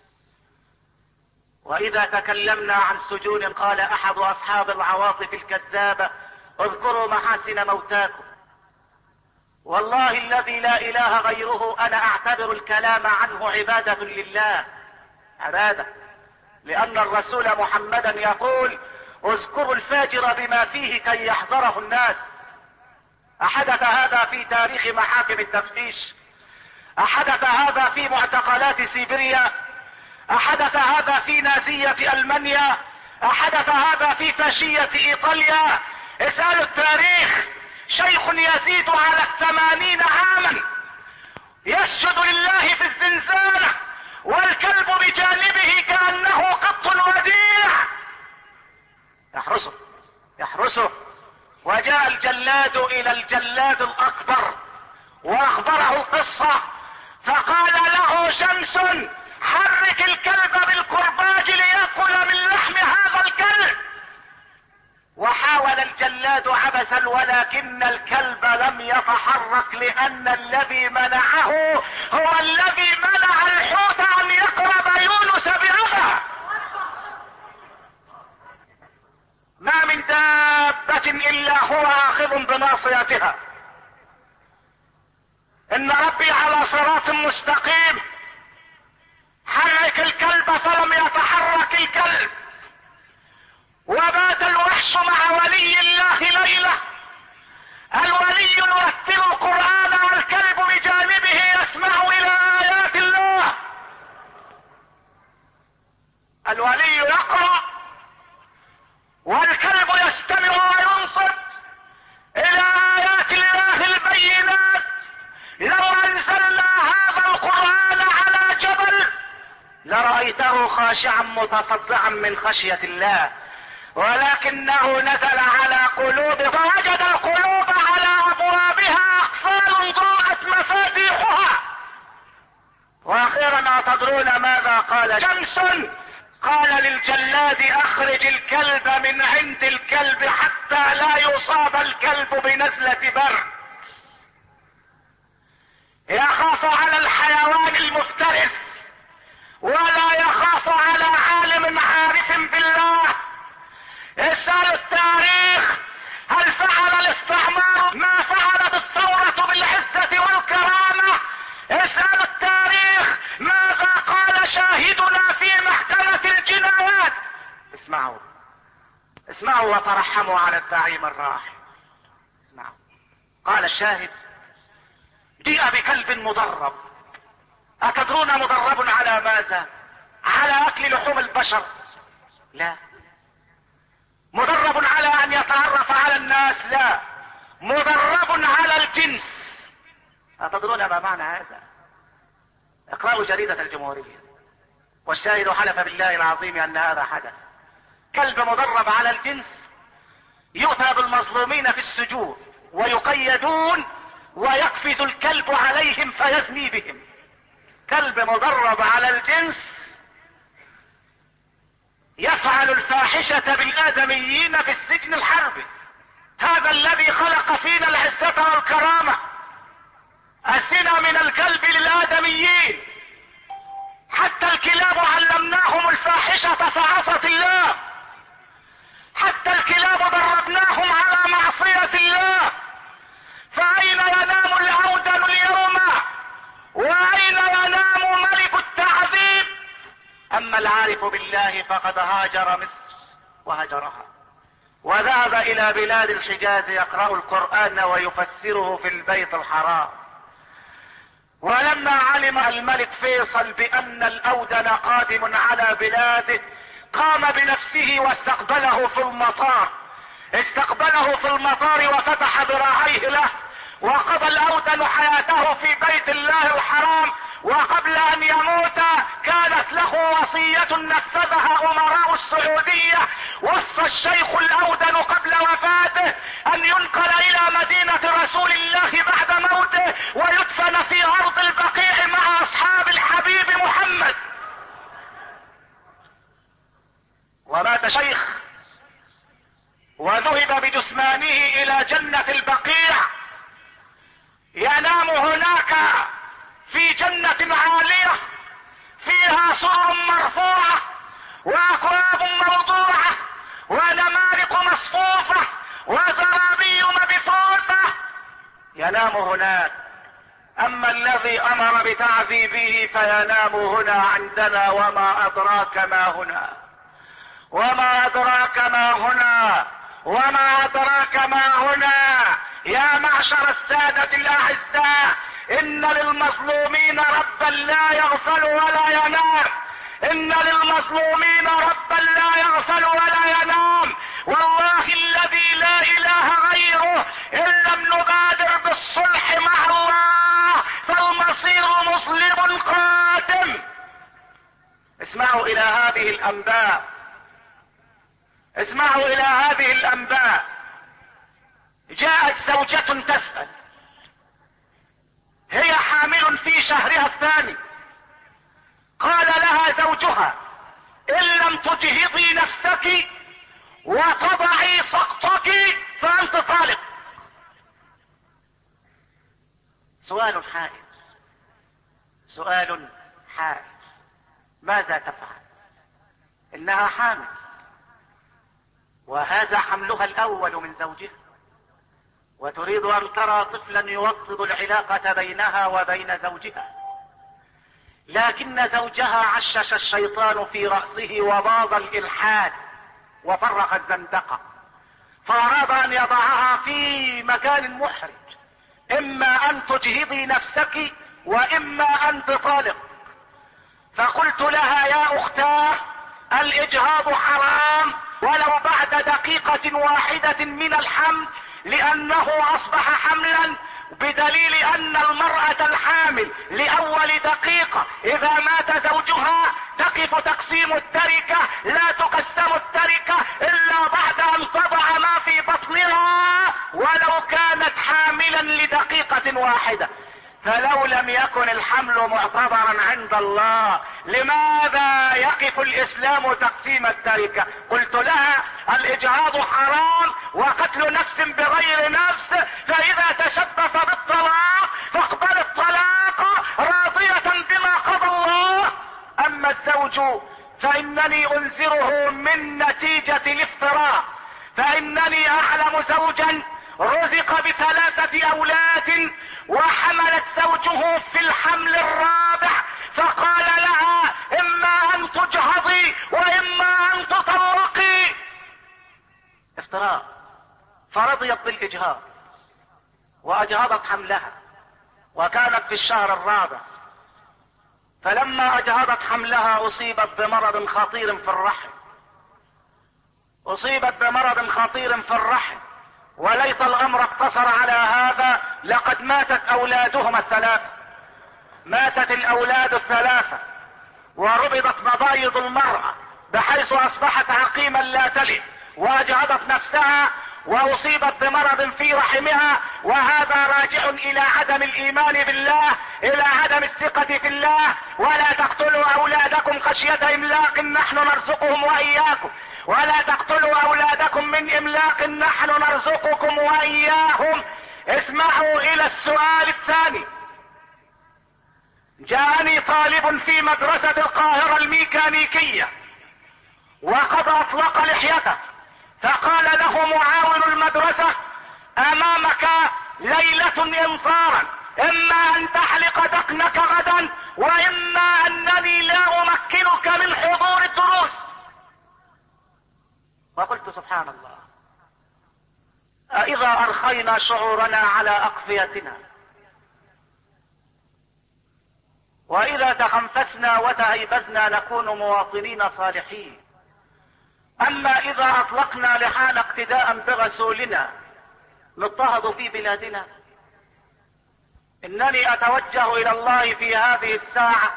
Speaker 1: واذا تكلمنا عن سجون قال احد اصحاب العواطف الكذابة: اذكروا محاسن موتاكم. والله الذي لا اله غيره انا اعتبر الكلام عنه عبادة لله، عبادة، لان الرسول محمدا يقول: اذكروا الفاجر بما فيه كي يحذره الناس. احدث هذا في تاريخ محاكم التفتيش، احدث هذا في معتقلات سيبيريا، احدث هذا في نازية المانيا، احدث هذا في فاشية ايطاليا. اسألوا التاريخ. شيخ يزيد على 80 عاما يسجد لله في الزنزانة والكلب بجانبه كأنه قط وديع يحرسه. وجاء الجلاد الى الجلاد الاكبر واخبره القصة، فقال له شمس: حرك الكلب بالكرباج ليأكل من لحم هذا الكلب. وحاول الجلاد عبثا ولكن الكلب لم يتحرك، لان الذي منعه هو الذي منع الحوت ان يقرب يونس بأذى. ما من دابة الا هو اخذ بناصيتها. ان ربي على صراط مستقيم. حرك الكلب فلم يتحرك الكلب. وبات الوحش مع ولي الله ليلة. الولي يرتل القرآن والكلب بجانبه يسمع الى ايات الله. الولي يقرأ والكلب يستمع وينصت الى ايات الله البينات. لو انزلنا هذا القرآن على جبل لرأيته خاشعا متصدعا من خشية الله، ولكنه نزل على قلوب، فوجد القلوب على ابوابها اقفال ضاعت مفاتيحها. واخيرا تدرون ماذا قال شمس؟ قال للجلاد: اخرج الكلب من عند الكلب حتى لا يصاب الكلب بنزلة برد. يخاف على الحيوان المفترس ولا يخاف على عالم عارف بالله. اسأل التاريخ. هل فعل الاستعمار ما فعلت الثورة بالعزة والكرامة؟ اسأل التاريخ. ماذا قال شاهدنا في محكمة الجنايات؟ اسمعوا وترحموا على الزعيم الراحل. اسمعوا. قال الشاهد: جيء بكلب مدرب. اتدرون مدرب على ماذا؟ على اكل لحوم البشر؟ لا. مدرب على ان يتعرف على الناس؟ لا. مدرب على الجنس. اتدرون ما معنى هذا؟ اقرأوا جريدة الجمهورية. والشاهد حلف بالله العظيم ان هذا حدث. كلب مدرب على الجنس يؤتى بالمظلومين في السجون ويقيدون ويقفز الكلب عليهم فيزني بهم. كلب مدرب على الجنس يفعل الفاحشة بالآدميين في السجن الحربي. هذا الذي خلق فينا العزة والكرامة. أسنا من الكلب للآدميين. حتى الكلاب علمناهم الفاحشة فعصت الله. حتى الكلاب دربناهم على معصية الله. فأين ينام العودل اليوم؟ وأين ينام ملك التعذيب؟ أما العارف بالله فقد هاجر مصر وهجرها، وذهب الى بلاد الحجاز يقرأ القرآن ويفسره في البيت الحرام. ولما علم الملك فيصل بان الاودن قادم على بلاده قام بنفسه واستقبله في المطار. استقبله في المطار وفتح ذراعيه له، وقضى الاودن حياته في بيت الله الحرام. وقبل ان يموت كانت له وصية نفذها امراء السعودية. وصى الشيخ الاودن قبل وفاته ان ينقل الى مدينة رسول الله بعد موته ويدفن في ارض البقيع مع اصحاب الحبيب محمد. ومات الشيخ وذهب بجثمانه الى جنة البقيع، ينام هناك في جنة عالية فيها سرر مرفوعة واكواب موضوعة ونمارق مصفوفة وزرابي مبثوثة، ينام هناك. اما الذي امر بتعذيبه فينام هنا عندنا. وما ادراك ما هنا، وما ادراك ما هنا، وما ادراك ما هنا. يا معشر السادة الاعزاء، ان للمظلومين ربا لا يغفل ولا ينام. ان للمظلومين ربا لا يغفل ولا ينام. والله الذي لا اله غيره ان لم نبادر بالصلح مع الله فالمصير مظلم قادم. اسمعوا الى هذه الانباء، اسمعوا الى هذه الانباء. جاءت زوجة تسأل، هي حامل في شهرها الثاني. قال لها زوجها: ان لم تجهضي نفسك وتضعي سقطك فانت طالق. سؤال حائر، سؤال حائر. ماذا تفعل؟ انها حامل، وهذا حملها الاول من زوجها، وتريد ان ترى طفلا يوطد العلاقة بينها وبين زوجها. لكن زوجها عشش الشيطان في رأسه وباض الالحاد وفرغ الزندقة، فاراد ان يضعها في مكان محرج. اما ان تجهضي نفسك واما ان تطالق. فقلت لها: يا اختاه، الاجهاض حرام ولو بعد دقيقة واحدة من الحمل، لانه اصبح حملا، بدليل ان المرأة الحامل لاول دقيقة اذا مات زوجها تقف تقسيم التركة، لا تقسم التركة الا بعد ان تضع ما في بطنها ولو كانت حاملا لدقيقة واحدة. فلو لم يكن الحمل معتبرا عند الله لماذا يقف الاسلام تقسيم التركة؟ قلت لها: الاجهاض حرام وقتل نفس بغير نفس، فاذا تشبث بالطلاق فاقبل الطلاق راضية بما قضى الله. اما الزوج فانني انذره من نتيجة الافتراء، فانني اعلم زوجا رزق ب3 اولاد وحملت زوجه في الحمل الرابع، فقال لها: اما ان تجهضي واما ان تطلقي. افتراء. فرضيت بالاجهاض واجهضت حملها، وكانت في الشهر الرابع. فلما اجهضت حملها اصيبت بمرض خطير في الرحم، اصيبت بمرض خطير في الرحم. وليت الامر اقتصر على هذا، لقد ماتت اولادهم الثلاثة، ماتت الاولاد الثلاثة، وربطت مبايض المرأة بحيث اصبحت عقيما لا تلد، واجهضت نفسها واصيبت بمرض في رحمها. وهذا راجع الى عدم الايمان بالله، الى عدم الثقة في الله. ولا تقتلوا اولادكم خشية املاق نحن نرزقهم واياكم، ولا تقتلوا اولادكم من املاق نحن نرزقكم واياهم. اسمعوا الى السؤال الثاني. جاءني طالب في مدرسة القاهرة الميكانيكية وقد اطلق لحيته، فقال له معاون المدرسة: امامك ليلة انصارا، اما ان تحلق دقنك غدا واما انني لا امكنك من حضور الدروس. وقلت: سبحان الله، أإذا أرخينا شعورنا على أقفيتنا، وإذا تخنفسنا وتهيبزنا نكون مواطنين صالحين. أما إذا أطلقنا لحانا اقتداء برسولنا نضطهد في بلادنا. إنني أتوجه إلى الله في هذه الساعة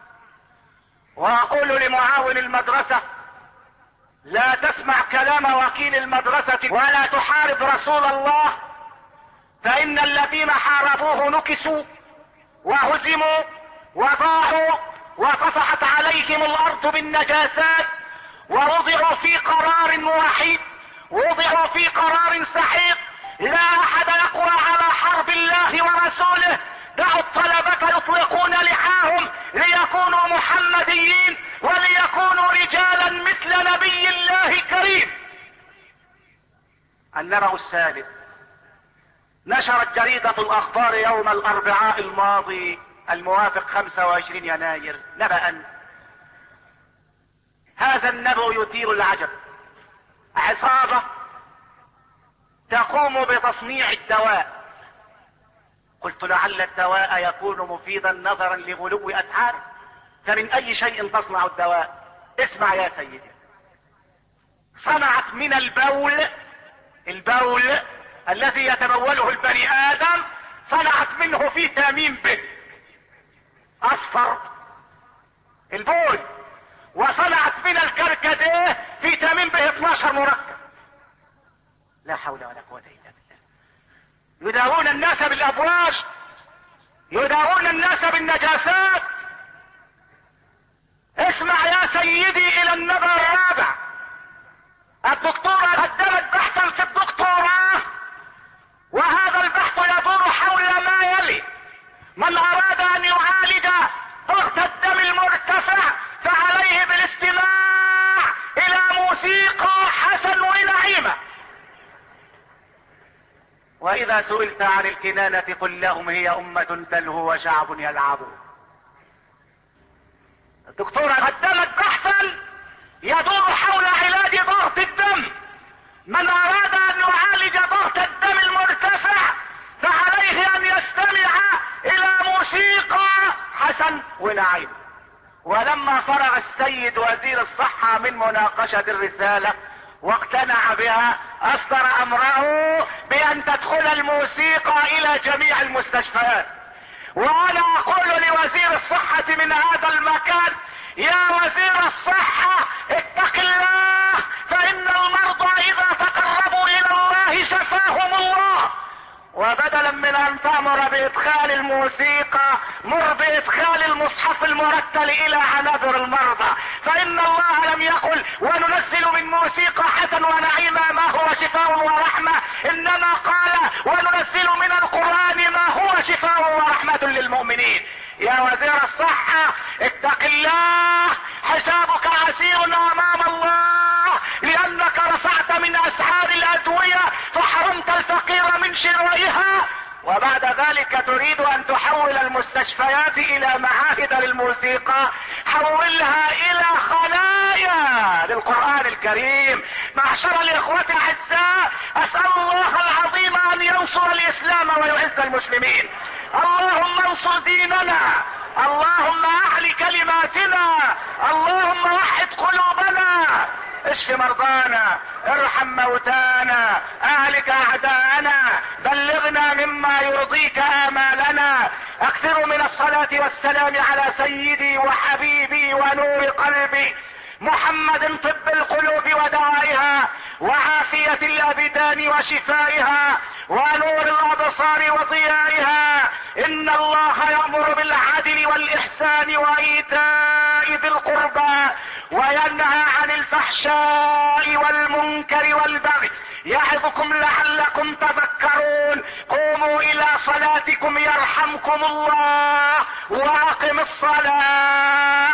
Speaker 1: وأقول لمعاون المدرسة: لا تسمع كلام وكيل المدرسة ولا تحارب رسول الله، فإن الذين حاربوه نكسوا وهزموا وضاعوا وطفحت عليهم الأرض بالنجاسات، ووضعوا في قرار وحيد، ووضعوا في قرار سحيق. لا أحد يقوى على حرب الله ورسوله. دعوا الطلبة يطلقون لحاهم ليكونوا محمديين وليكونوا رجالا مثل نبي الله الكريم. النبأ الثالث: نشرت جريدة الأخبار يوم الأربعاء الماضي الموافق 25 يناير نبأ. هذا النبأ يثير العجب. عصابة تقوم بتصنيع الدواء. قلت لعل الدواء يكون مفيدا نظرا لغلو أسعاره، فمن أي شيء تصنع الدواء؟ اسمع يا سيدي. صنعت من البول الذي يتبوله البني آدم، صنعت منه فيتامين ب أصفر البول، وصنعت من الكركديه فيتامين ب 12 مركب. لا حول ولا قوة إلا بالله. يداوون الناس بالأبوال، يداوون الناس بالنجاسات. اسمع يا سيدي إلى النبأ الرابع. الدكتورة قدمت بحثا في الدكتوراه، وهذا البحث يدور حول ما يلي: من أراد أن يعالج ضغط الدم المرتفع فعليه بالاستماع إلى موسيقى حسن ونعيمة. وإذا سئلت عن الكنانة قل لهم هي أمة تلهو وشعب يلعب. الدكتورة قدمت بحثا يدور حول علاج ضغط الدم. من أراد أن يعالج ضغط الدم المرتفع فعليه أن يستمع إلى موسيقى حسن ونعيم. ولما فرغ السيد وزير الصحة من مناقشة الرسالة واقتنع بها، أصدر أمره بأن تدخل الموسيقى إلى جميع المستشفيات. وأنا أقول لوزير الصحة من هذا المكان: يا وزير الصحة اتق الله، فإن المرضى إذا تقربوا إلى الله شفاهم الله. وبدلا من أن تأمر بإدخال الموسيقى، مر بإدخال المصحف المرتل إلى عنابر المرضى، فإن الله لم يقل وننزل من موسيقى حسن ونعيمة ما هو شفاء ورحمة، إنما قال وننزل من القرآن ما هو شفاء ورحمة للمؤمنين. يا وزير الصحة اتق الله، حسابك عسير امام الله، لانك رفعت من اسعار الادوية فحرمت الفقير من شرائها، وبعد ذلك تريد ان تحول المستشفيات الى معاهد للموسيقى. حولها الى خلايا للقرآن الكريم. معشر الاخوة الاعزاء، اسأل الله العظيم ان ينصر الاسلام ويعز المسلمين. اللهم انصر ديننا، اللهم اعل كلماتنا، اللهم وحد قلوبنا، اشف مرضانا، ارحم موتانا، اهلك اعداءنا، بلغنا مما يرضيك امالنا. اكثروا من الصلاة والسلام على سيدي وحبيبي ونور قلبي محمد، طب القلوب ودوائها، وعافية الابدان وشفائها، ونور الابصار وضيائها. ان الله يأمر بالعدل والاحسان وايتاء ذي القربى، وينهى عن الفحشاء والمنكر والبغي، يعظكم لعلكم تذكرون. قوموا الى صلاتكم يرحمكم الله، واقم الصلاة.